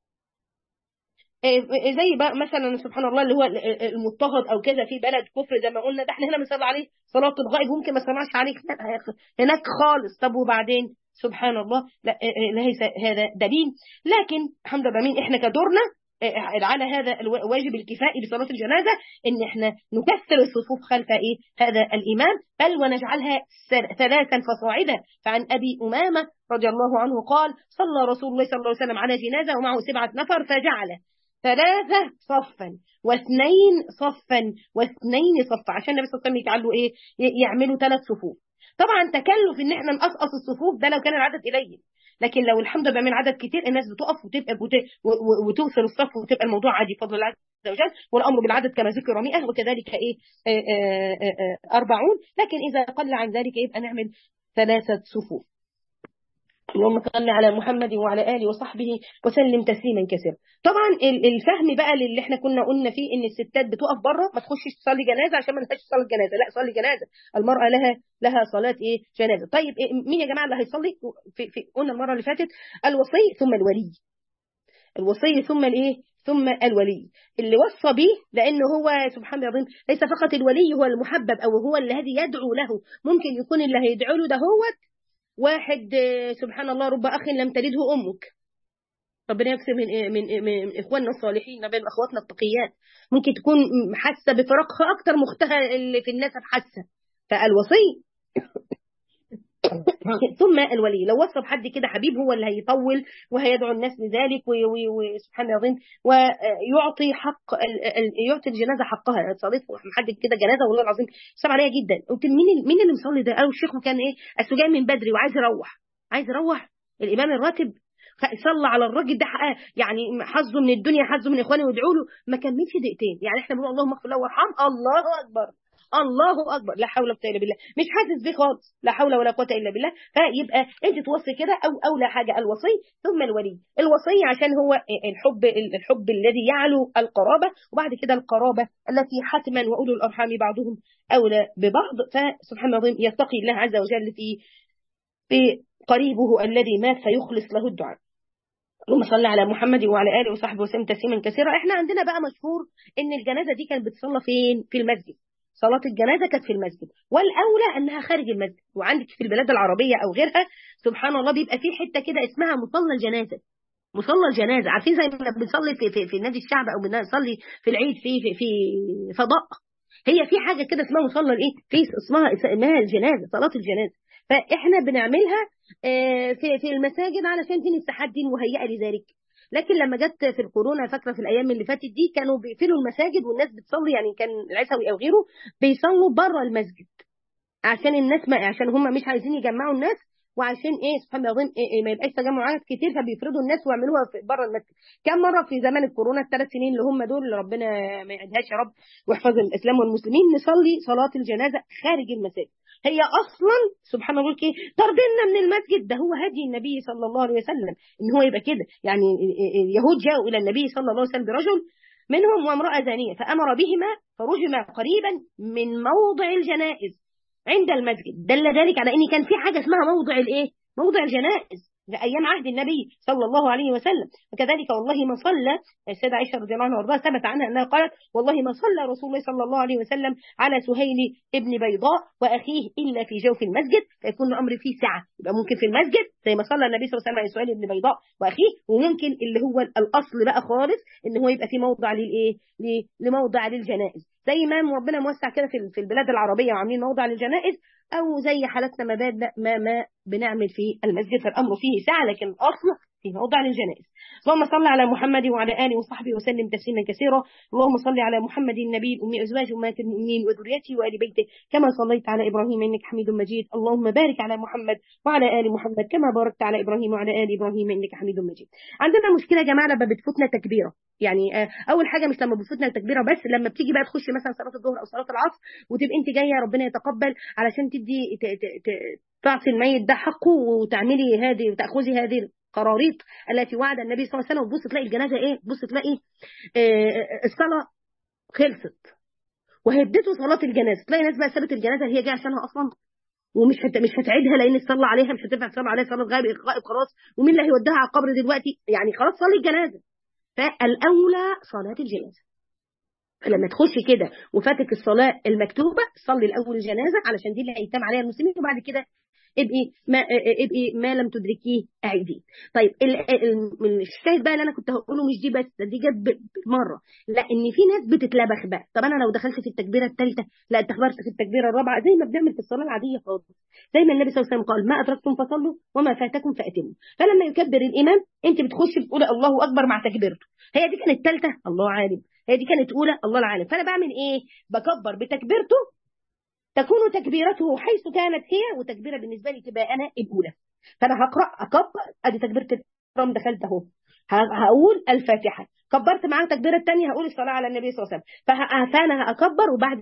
زي بقى مثلا سبحان الله اللي هو المضطهد او كذا في بلد كفر زي ما قلنا، ده احنا هنا بنصلي عليه صلاه الغائب، ممكن ما سمعش عليه هناك خالص. طب وبعدين سبحان الله لا ليس هذا دليل، لكن الحمد لله مين احنا كدورنا على هذا الواجب الكفائي بصلاه الجنازه ان احنا نكثر الصفوف خلف ايه هذا الامام، بل ونجعلها ثلاثا فصاعدا. فعن ابي امامه رضي الله عنه قال صلى رسول الله صلى الله عليه وسلم على جنازه ومعه سبعه نفر فجعل ثلاثة صفا واثنين صفا واثنين صفا، عشان النبي صلى الله عليه وسلم يجعلوا ايه يعملوا ثلاث صفوف. طبعا تكلف ان احنا نقصقص الصفوف ده لو كان العدد قليل، لكن لو الحمد لله من عدد كتير الناس بتقف وتبقى وتوصل الصف وتبقى الموضوع عادي بفضل الله عز وجل. والامر بالعدد كما ذكر مئة وكذلك ايه أربعون، لكن اذا قل عن ذلك يبقى نعمل ثلاثة صفوف. اللهم صل على محمد وعلى اله وصحبه وسلم تسليما كثيرا. طبعا الفهم بقى اللي احنا كنا قلنا فيه ان الستات بتقف بره ما تخشش تصلي جنازه عشان ما لهاش صلاه جنازه، لا صلي جنازه، المراه لها لها صلاه ايه جنازه. طيب إيه مين يا جماعه اللي هيصلي؟ في, في قلنا المره اللي فاتت الوصي ثم الولي، الوصي ثم الايه ثم الولي اللي وصى به، لانه هو سبحان الله ليس فقط الولي هو المحبب او هو الذي يدعو له، ممكن يكون اللي هيدعو له ده هو واحد سبحان الله رب أخ لم تلده أمك، ربنا يكسر من, من, من إخواننا الصالحين بين أخواتنا التقيات، ممكن تكون حاسة بفراقها أكتر مختها اللي في الناس حاسة. فالوصي ثم الولي لو وصف حد كده حبيب هو اللي هيطول وهيدعو الناس لذلك وسبحان الله ويعطي حق يعطي الجنازه حقها. صليت حد كده جنازه والله العظيم صعب عليا جدا، قلت مين مين اللي مصلي ده؟ قالوا الشيخ كان ايه اصل جاي من بدري وعايز يروح عايز يروح الامام الراتب صلى على الراجل ده يعني حظه من الدنيا حظه من اخوانه وادعوا له، ما كملش دقيقتين. يعني احنا بنقول اللهم اغفر له وارحمه، الله اكبر الله اكبر لا حول ولا قوه الا بالله، مش حاسس بيه خالص، لا حول ولا قوه الا بالله. فيبقى انت توصي كده او اولى حاجه الوصي ثم الولي. الوصي عشان هو الحب الحب الذي يعلو القرابه، وبعد كده القرابه التي حتما واولو الارحام بعضهم اولى ببعض. فسبحان الله يتقي الله عز وجل في في قريبه الذي مات فيخلص له الدعاء. اللهم صل على محمد وعلى اله وصحبه وسلم تسليما كثيرا. احنا عندنا بقى مشهور ان الجنازه دي كانت بتصلى فين؟ في المسجد. صلاة الجنازة كانت في المسجد، والأولى أنها خارج المسجد. وعندك في البلاد العربية أو غيرها سبحان الله بيبقى في حتة كده اسمها مصلى الجنازة. مصلى الجنازة عارفين زي ما بنصلي في في, في نادي الشعب أو بنصلي في العيد في في, في فضاء، هي في حاجة كده اسمها مصلى الإيه؟ في اسمها اسمها الجنازة، صلاة الجنازة. فإحنا بنعملها في في المساجد علشان دي الاتحاد دي مهيئة لذلك. لكن لما جت في الكورونا فاكره في الايام اللي فاتت دي كانوا بيقفلوا المساجد والناس بتصلي، يعني كان العسوي او غيره بيصلوا بره المسجد عشان الناس ما عشان هم مش عايزين يجمعوا الناس، وعشان ايه سبحان الله العظيم إيه إيه ما يبقاش تجمعات كتير فبيفرضوا الناس ويعملوها بره المسجد. كم مره في زمان الكورونا الثلاث سنين اللي هم دول اللي ربنا ما يعيدهاش يا رب ويحفظ الاسلام والمسلمين نصلي صلاه الجنازه خارج المساجد. هي اصلا سبحان الله كي طردنا من المسجد، ده هو هدي النبي صلى الله عليه وسلم ان هو يبقى كده. يعني اليهود جاءوا الى النبي صلى الله عليه وسلم برجل منهم وامراه زانيه فامر بهما فرجما قريبا من موضع الجنائز عند المسجد، دل ذلك على ان كان في حاجه اسمها موضع الايه موضع الجنائز في ايام عهد النبي صلى الله عليه وسلم. وكذلك والله ما صلى السيده عائشه رضي الله عنها وارضاها ثبت عنها انها قالت والله ما صلى رسول الله صلى الله عليه وسلم على سهيل ابن بيضاء واخيه الا في جوف المسجد، فيكون الامر فيه سعه. يبقى ممكن في المسجد زي ما صلى النبي صلى الله عليه وسلم على سهيل ابن بيضاء واخيه، وممكن اللي هو الاصل بقى خالص ان هو يبقى في موضع للايه لموضع للجنائز، زي ما ربنا موسع كده في البلاد العربيه وعاملين موضع للجنائز، او زي حالتنا ما باد ما ما بنعمل في المسجد. فالامر فيه سعه لكن الاصل في موضع للجنائز. اللهم صل على محمد وعلى اله وصحبه وسلم تسليما كثيرا. اللهم صل على محمد النبي الامي ازواج امهات المؤمنين وذريته وال بيته كما صليت على ابراهيم انك حميد مجيد. اللهم بارك على محمد وعلى ال محمد كما باركت على ابراهيم وعلى ال ابراهيم انك حميد مجيد. عندنا مشكله يا جماعه لما بتفوتنا تكبيره، يعني اول حاجه مش لما بتفوتنا التكبيره بس، لما بتيجي بقى تخشي مثلا صلاه الظهر او صلاه العصر وتبقى انت جايه ربنا يتقبل علشان تدي تعطي الميت ده حقه وتعملي هذه وتاخذي هذه القراريط التي وعد النبي صلى الله عليه وسلم، وتبص تلاقي الجنازة إيه، تبص تلاقي آه الصلاة خلصت وهدته صلاة الجنازة، تلاقي ناس بقى سابت الجنازة هي جايه عشانها أصلا، ومش هت... مش هتعيدها لان تصلى عليها، مش هتنفع تصلى عليها صلاه غائب غائب خلاص، ومين اللي هيوديها على القبر دلوقتي؟ يعني خلاص صلي الجنازه. فالاولى صلاه الجنازه. فلما تخش كده وفاتك الصلاه المكتوبه، صلي الاول الجنازه علشان دي اللي هيتم عليها المسلمين، وبعد كده ابقي ما ابقي ما لم تدركيه اعيديه. طيب الشاهد بقى اللي انا كنت هقوله مش دي بس، دي جت مره، لا ان في ناس بتتلبخ بقى. طب انا لو دخلت في التكبيره الثالثه، لا اتخبرت في التكبيره الرابعه زي ما بنعمل في الصلاه العاديه خالص، زي ما النبي صلى الله عليه وسلم قال ما ادركتم فصلوا وما فاتكم فاتموا. فلما يكبر الامام انت بتخشي بتقولي الله اكبر مع تكبيرته، هي دي كانت ثالثه الله عالم، هي دي كانت اولى الله العالم. فانا بعمل ايه؟ بكبر بتكبيرته، تكون تكبيرته حيث كانت هي، وتكبيره بالنسبه لي تبقى انا الاولى. فانا هقرا اكبر، ادي تكبيره الحرام دخلت اهو، هقول الفاتحه، كبرت معاه التكبيره الثانيه هقول الصلاه على النبي صلى الله عليه وسلم، فانا هاكبر وبعد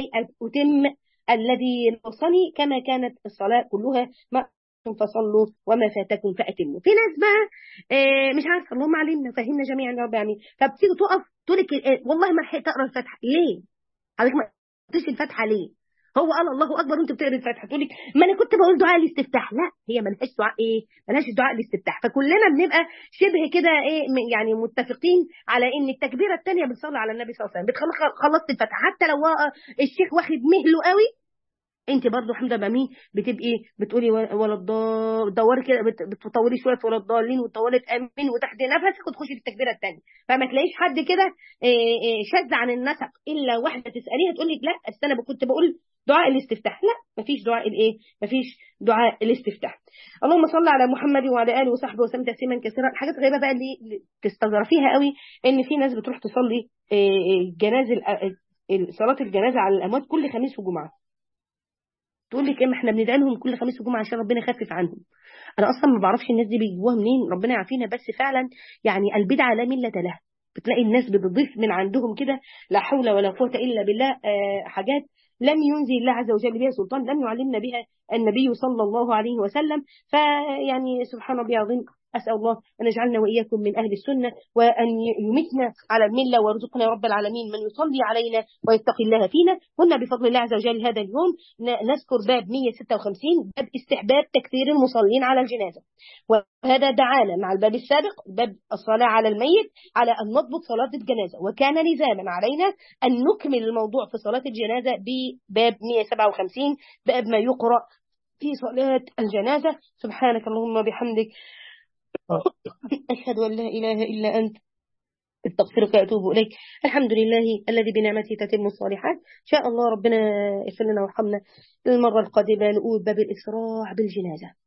اتم الذي يوصني كما كانت الصلاه كلها، ما فصلوا وما فاتكم فاتموا. في ناس بقى آه مش عارفه، اللهم علمنا فهمنا جميعا يا رب العالمين، فبتيجي تقف تقول لك آه والله ما لحقت اقرا الفاتحه. ليه؟ حضرتك ما قريتيش الفاتحه ليه؟ هو قال الله اكبر وانت بتقري الفاتحه تقول لك ما انا كنت بقول دعاء الاستفتاح. لا، هي ملهاش دعاء ايه؟ ملهاش دعاء الاستفتاح. فكلنا بنبقى شبه كده ايه يعني متفقين على ان التكبيره الثانيه بتصلي على النبي صلى الله عليه وسلم، خلصت الفاتحه حتى لو الشيخ واخد مهله قوي، انت برضو حمده بمين بتبقي بتقولي ولا الضال، تدوري كده بتطولي شويه ولا الضالين وتطولي امين وتاخدي نفسك وتخشي في التكبيره الثانيه. فما تلاقيش حد كده شاذ عن النسق الا واحده تساليها تقول لك لا اصل انا كنت بقول دعاء الاستفتاح. لا، مفيش دعاء الايه، مفيش دعاء الاستفتاح. اللهم صل على محمد وعلى اله وصحبه وسلم تسليما كثيرا. الحاجات الغريبه بقى اللي تستظرفيها قوي ان في ناس بتروح تصلي جنازه صلاه الجنازه على الاموات كل خميس وجمعه، تقول لك ايه ما احنا بندعي لهم كل خميس وجمعه عشان ربنا يخفف عنهم. انا اصلا ما بعرفش الناس دي بيجيبوها منين، ربنا يعافينا. بس فعلا يعني البدعه لا مله لها، بتلاقي الناس بتضيف من عندهم كده لا حول ولا قوه الا بالله آه حاجات لم ينزل الله عز وجل بها سلطان، لم يعلمنا بها النبي صلى الله عليه وسلم. فيعني سبحان ربي العظيم، أسأل الله أن يجعلنا وإياكم من أهل السنة، وأن يمتنا على الملة، ويرزقنا يا رب العالمين من يصلي علينا ويتقي الله فينا. قلنا بفضل الله عز وجل هذا اليوم نذكر باب مئة وستة وخمسين، باب استحباب تكثير المصلين على الجنازة، وهذا دعانا مع الباب السابق باب الصلاة على الميت على أن نضبط صلاة الجنازة، وكان لزاما علينا أن نكمل الموضوع في صلاة الجنازة بباب مئة وسبعة وخمسين، باب ما يقرأ في صلاة الجنازة. سبحانك اللهم وبحمدك أشهد أن لا إله إلا أنت استغفرك وأتوب إليك. الحمد لله الذي بنعمته تتم الصالحات. إن شاء الله ربنا يغفر لنا ويرحمنا. المرة القادمة نقول باب الإسراع بالجنازة.